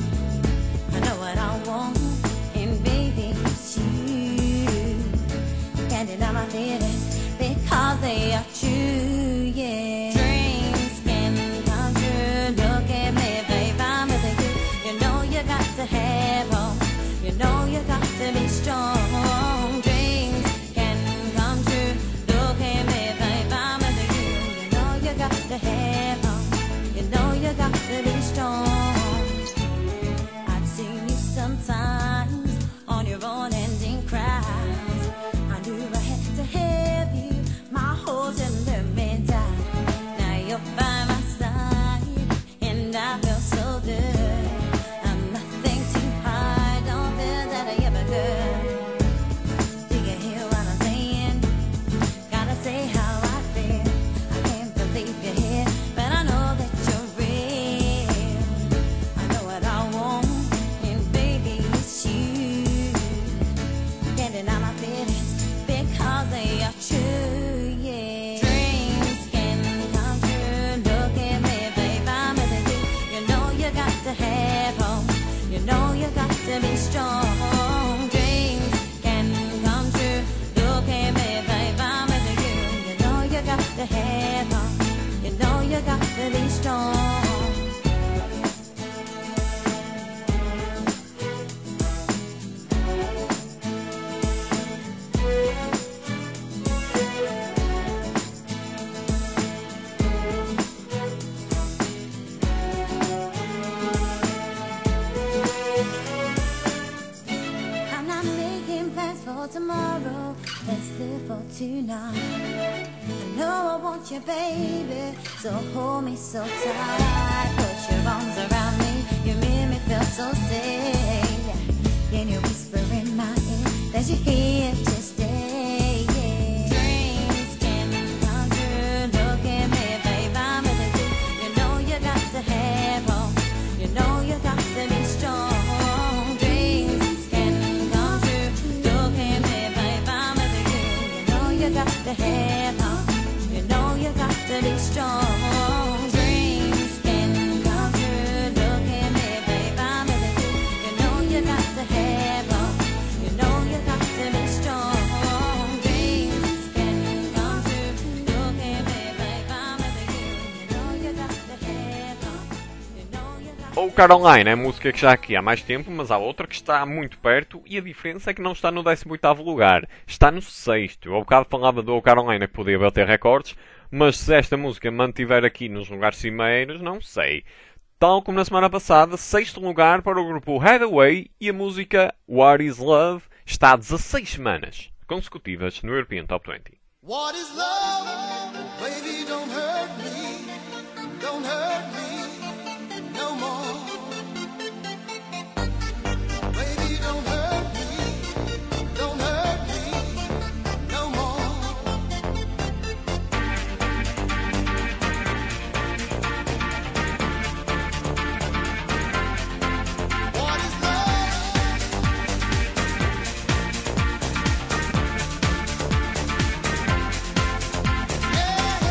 S3: I know what I want, and baby, it's you. Can't deny my feelings because they are true, yeah. Dreams can come true. Look at me, babe, I'm with you. You know you got to have hope. You know you got to be strong. Dreams can come true. Look at me, babe, I'm with you. You know you got to have hope. You know you got to be strong. I've seen you sometimes on your own ending cries. I knew I had to have you, my whole tender me die. Now you're by my side, and I feel so good. I'm nothing to hide, don't feel that I ever could. Do you hear what I'm saying? Gotta say how I feel. I can't believe you're here, but I know that you're real. I know what I want, and baby, it's you. Can't deny my feelings because they are true, yeah. Dreams can come true. Look at me, babe, I'm with you. You know you got to have hope. You know you got to be strong. Dreams can come true. Look at me, babe, I'm with you. You know you got to have hope. You know you got to be strong.
S8: tonight. I know I want you, baby, so hold me so tight. Put your arms around me, you make me feel so safe. Can you whisper in my ear that you're here to stay? Dreams can come true. Look at me, babe, I'm with you. You know you got to have hope. You know you got to be strong. Dreams can come true. Look at me, babe, I'm with you. You know you got to have hope. You know you got to be strong. Dreams can come true. Look at me, babe, I'm with you. You know you got to have hope. You know you got to be strong. Dreams can come true. Look at me, babe, I'm with you. You know you got to have hope. You know you got to.
S1: O Caroline é a música que já aqui há mais tempo, mas há outra que está muito perto e a diferença é que não está no 18º lugar, está no 6º. Eu há bocado falava do O Caroline que podia bater recordes, mas se esta música mantiver aqui nos lugares cimeiros, não sei. Tal como na semana passada, 6º lugar para o grupo Hathaway e a música What Is Love está há 16 semanas consecutivas no European Top 20.
S2: What is love? Baby, don't hurt me. Don't hurt me no more. Baby, don't hurt me. Don't hurt me no more. What is love? Yeah.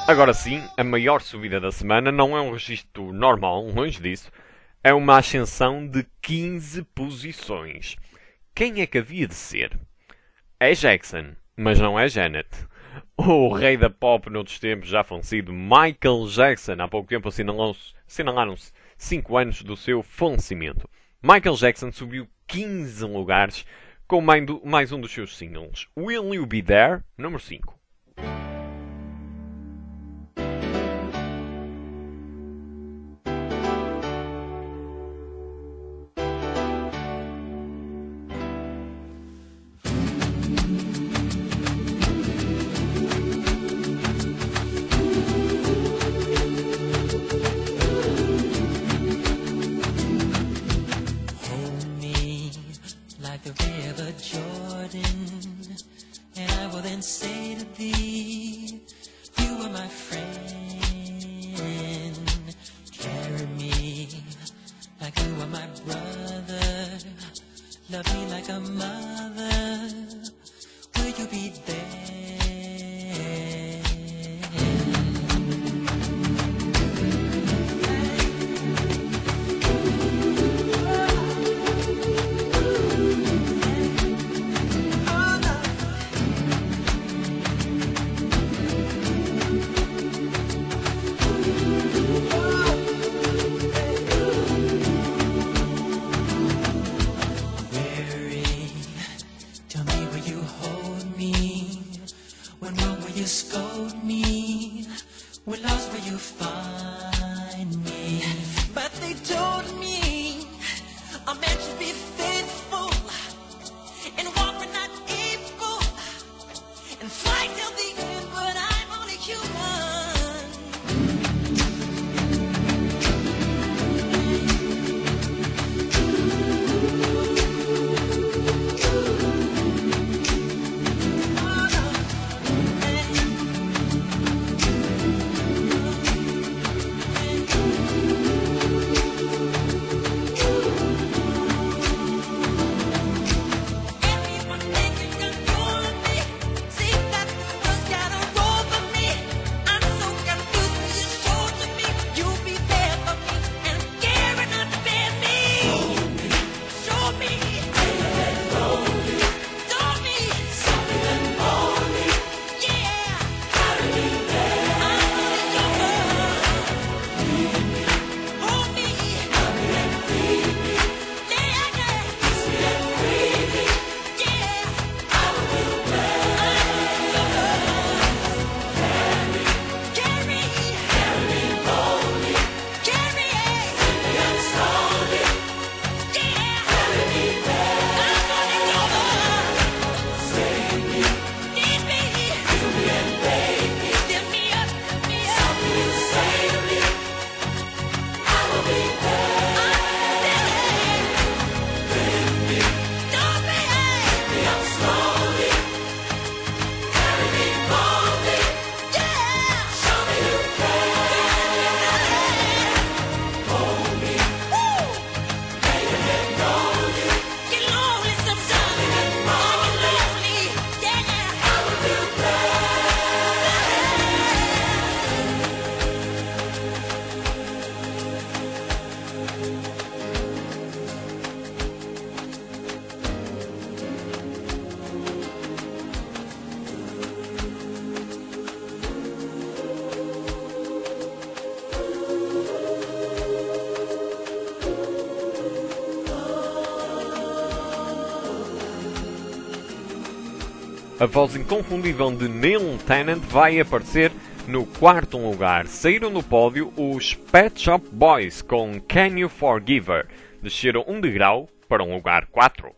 S1: Agora sim, a maior subida da semana não é um registro normal, longe disso, é uma ascensão de 15 posições. Quem é que havia de ser? É Jackson, mas não é Janet. O rei da pop noutros tempos, já falecido, Michael Jackson, há pouco tempo assinalaram-se 5 anos do seu falecimento. Michael Jackson subiu 15 lugares com mais um dos seus singles, Will You Be There, número 5.
S2: Hold me like the river Jordan, and I will then say to thee, you are my friend. Carry me like you are my brother. Love me like a mother. Will you be there? Weary, tell me will you hold me? When wrong will you scold me? When lost will you find me? But they told me a man should be faithful and walk when not able and fight till the end, but I'm only human. Everyone thinking control of me. See that the world's got a roll for me. I'm so confused when you show to me. You'll be there for me and care not to bear me. Show me. Show me. Yeah. I'm hold me. Yeah, yeah.
S1: A voz inconfundível de Neil Tennant vai aparecer no 4º lugar. Saíram do pódio os Pet Shop Boys com Can You Forgive Her. Desceram um degrau para um lugar 4.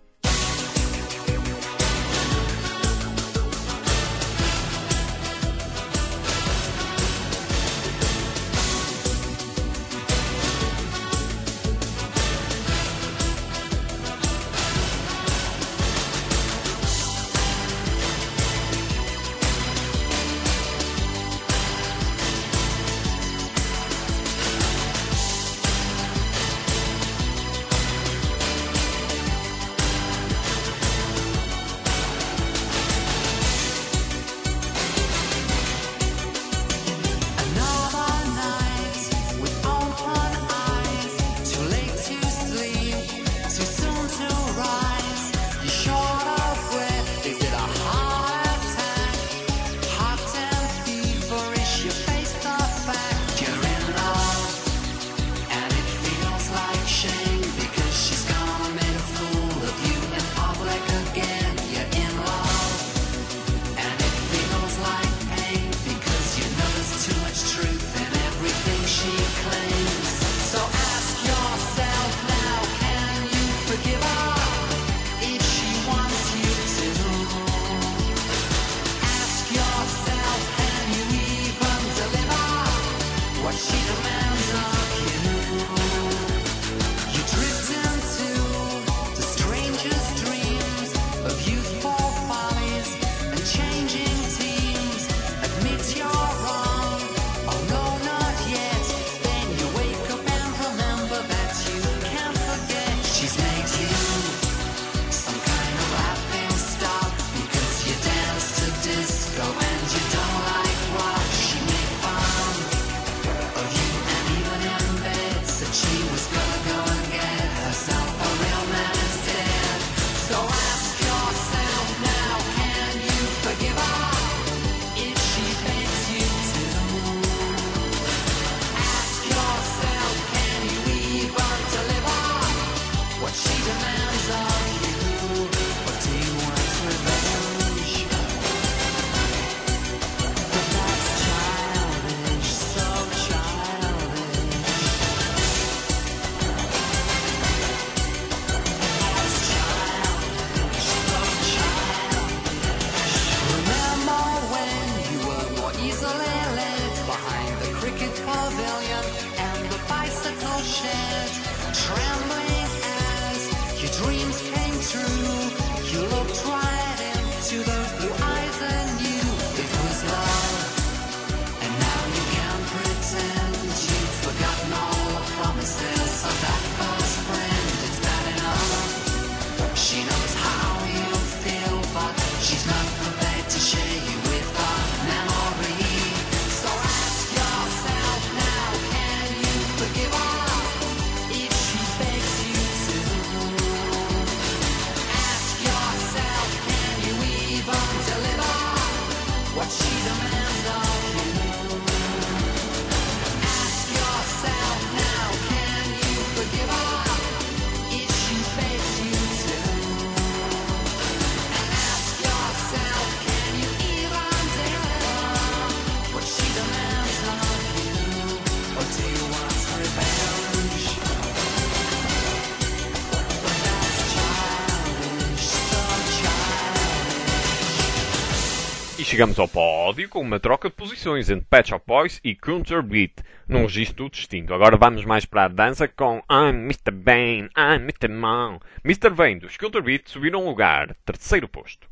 S1: E chegamos ao pódio com uma troca de posições entre Pet Shop Boys e Counter Beat, num registro distinto. Agora vamos mais para a dança com I'm Mr. Bane, I'm Mr. Man. Mr. Bane dos Counter Beat subiram um lugar, terceiro posto.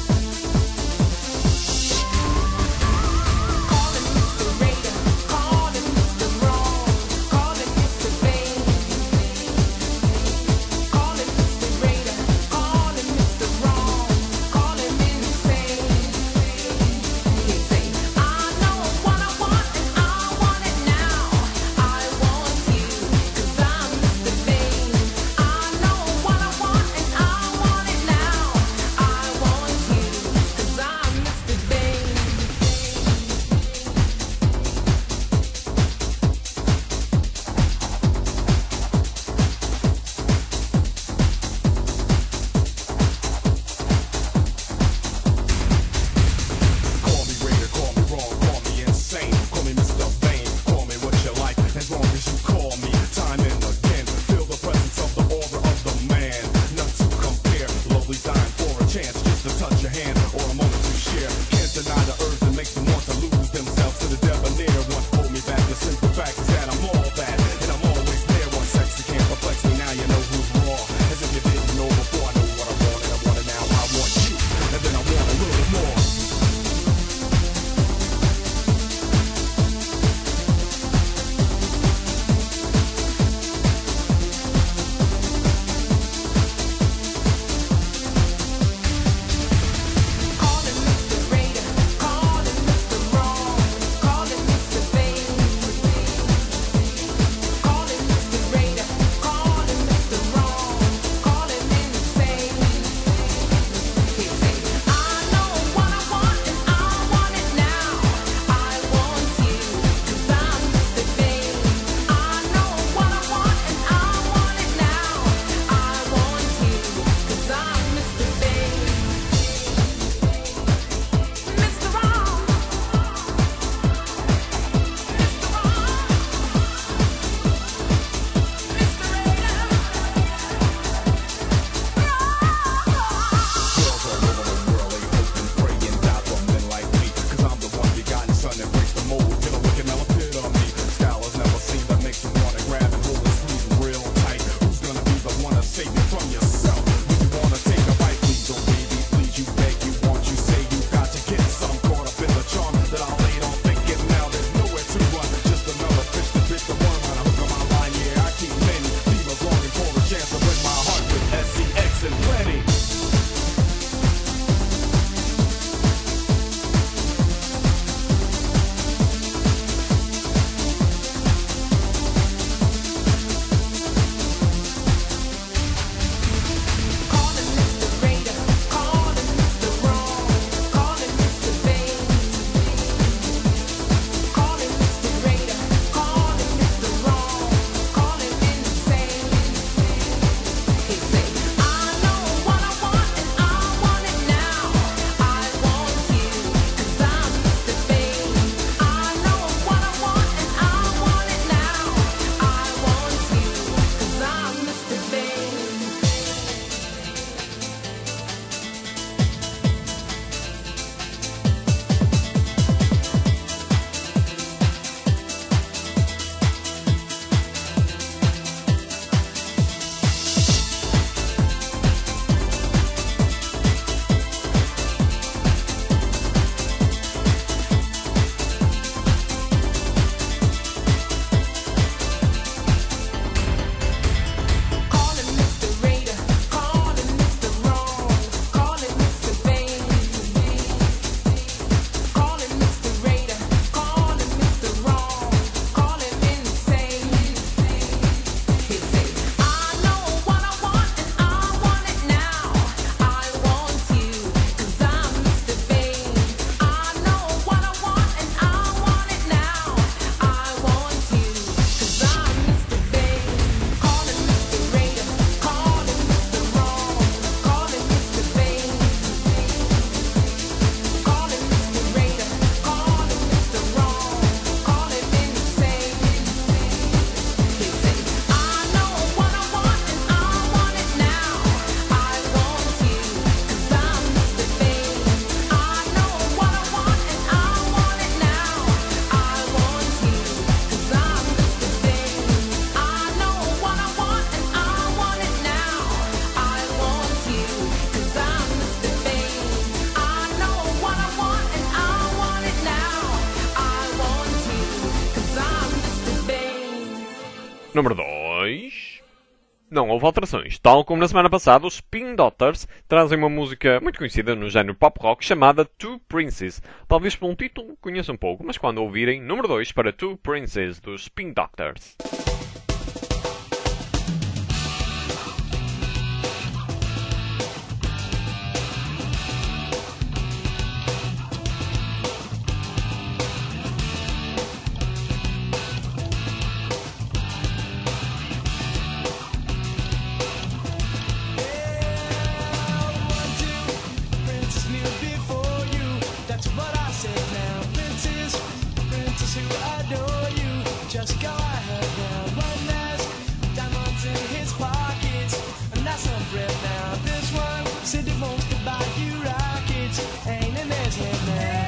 S2: Calling Mr. Raider, calling
S1: Número 2. Não houve alterações. Tal como na semana passada, os Spin Doctors trazem uma música muito conhecida no género pop rock chamada Two Princes. Talvez por um título conheçam um pouco, mas quando ouvirem, número 2 para Two Princes dos Spin Doctors.
S2: Princess knew before you. That's what I said now. Princess who adore you. Just go ahead now. One last diamonds in his pockets, and that's some bread now. This one said he wants to buy you rockets. Ain't in his head now.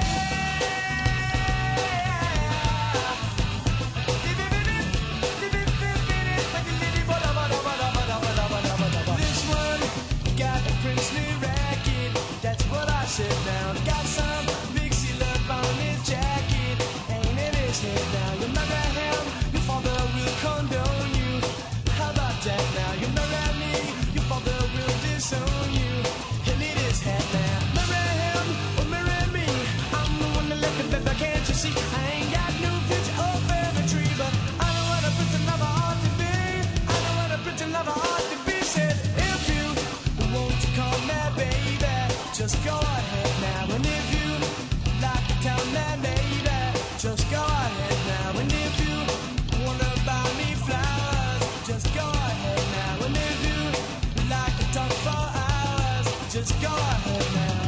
S2: This one got a princely racket. That's what I said now. Got some Vixie love on his jacket. Ain't in his head now. You marry him, your father will condone you. How about that now? You marry me, your father will disown you. He'll eat his head now. Marry him or marry me. I'm the one that left the baby, can't you see? I ain't got no future or family tree, but I know what a pretty lover ought to be. I know what a pretty lover ought to be. Said if you want to call me baby, just go ahead now. And if you like to tell me baby, just go ahead now. And if you wanna buy me flowers, just go ahead now. And if you like to talk for hours, just go ahead now.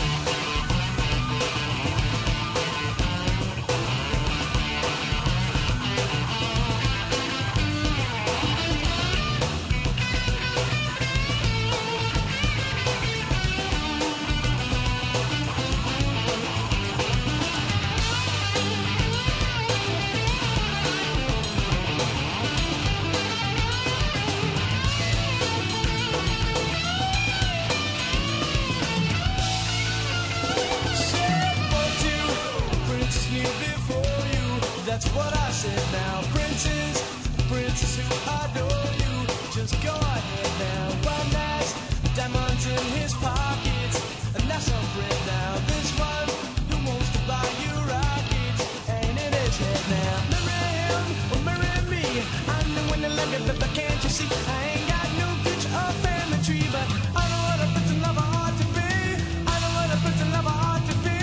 S2: Princess knew before you. That's what I said now. Princess who adore you. Just go ahead now. One last diamonds in his pockets, and that's some bread now. This one who wants to buy you rockets ain't in his head now. Marry him or marry me. I'm the one that love you, but can't you see? I ain't got no future or family tree, but I know what a pretty lover ought to be. I know what a pretty lover ought to be.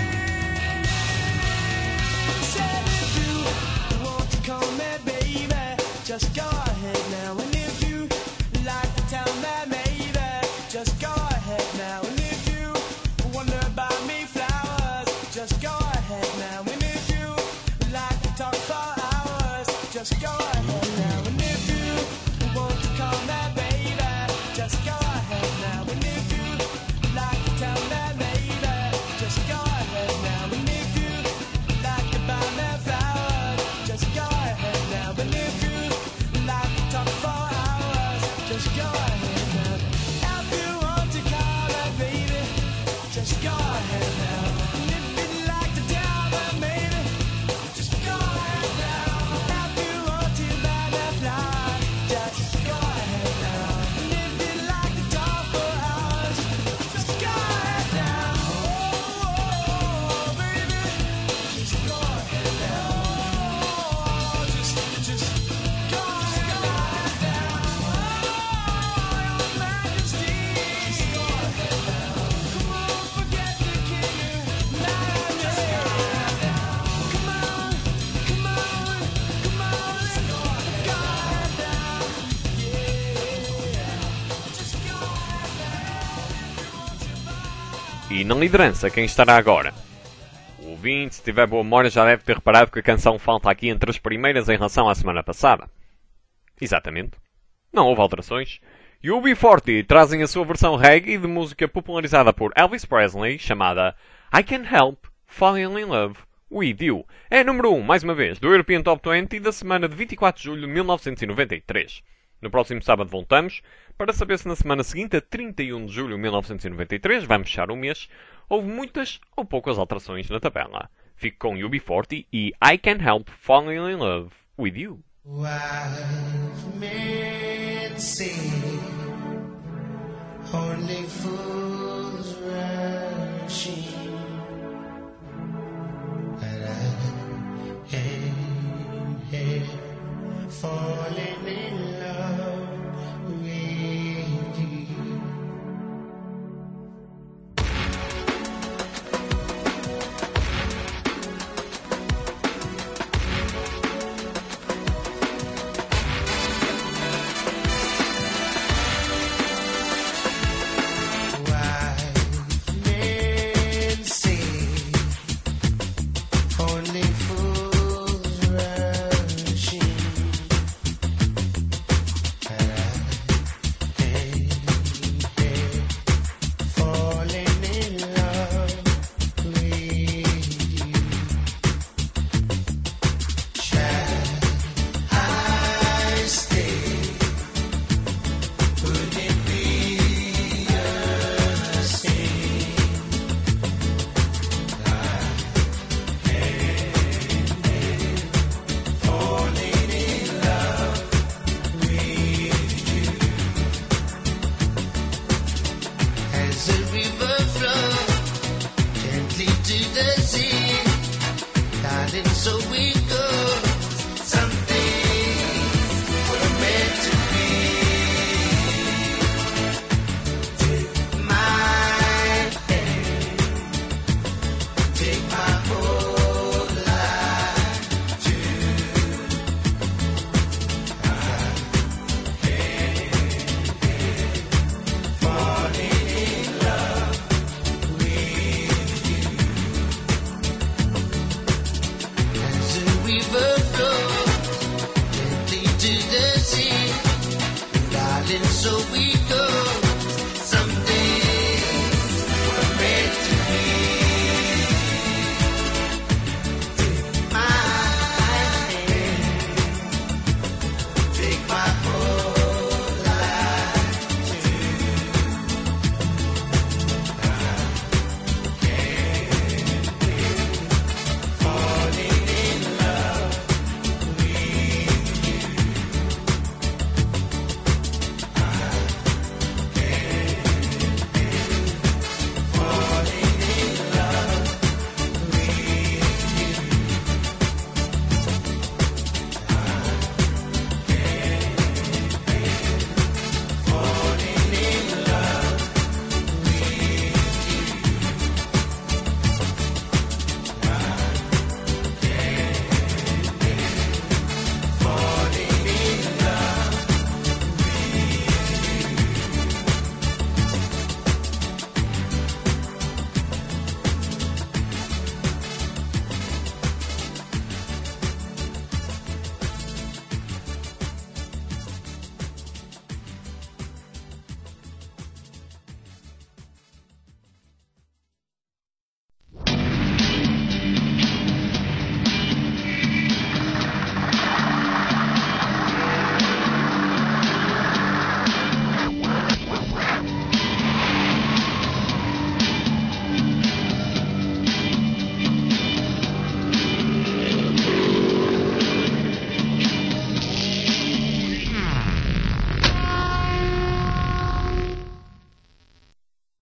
S2: Said if you want to call me baby, just go ahead now. And if you like to tell me maybe, just go ahead now. And if you wonder about me flowers, just go ahead now. And if you like to talk for hours, just go ahead now. And if you want to call me baby, just go ahead now. And if you like to tell me maybe, just go ahead now. And if you like to buy me flowers, just go ahead now. And if you like to talk for hours, just go ahead now. If you want to call me baby, just go ahead now. And if you like to tell me maybe, just go ahead now. If you want to buy me flowers, just go ahead now. And if you like to talk for hours, just go ahead now. Oh, baby, just go ahead now. Just go ahead now. Oh, Your Majesty, just go ahead now. Come on, forget the king. Just go ahead now. Come on, come on, come on, go ahead now. Yeah, just go ahead now.
S1: E na liderança, quem estará agora? O ouvinte, se tiver boa memória, já deve ter reparado que a canção falta aqui entre as primeiras em relação à semana passada. Exatamente. Não houve alterações. E o UB40 trazem a sua versão reggae de música popularizada por Elvis Presley, chamada I Can't Help Falling in Love With You. É número 1, mais uma vez, do European Top 20 da semana de 24 de julho de 1993. No próximo sábado voltamos, para saber se na semana seguinte, a 31 de julho de 1993, vamos fechar o mês, houve muitas ou poucas alterações na tabela. Fico com UB40 e I Can't Help Falling in Love With You.
S9: Wise men say only fools rush in, but I am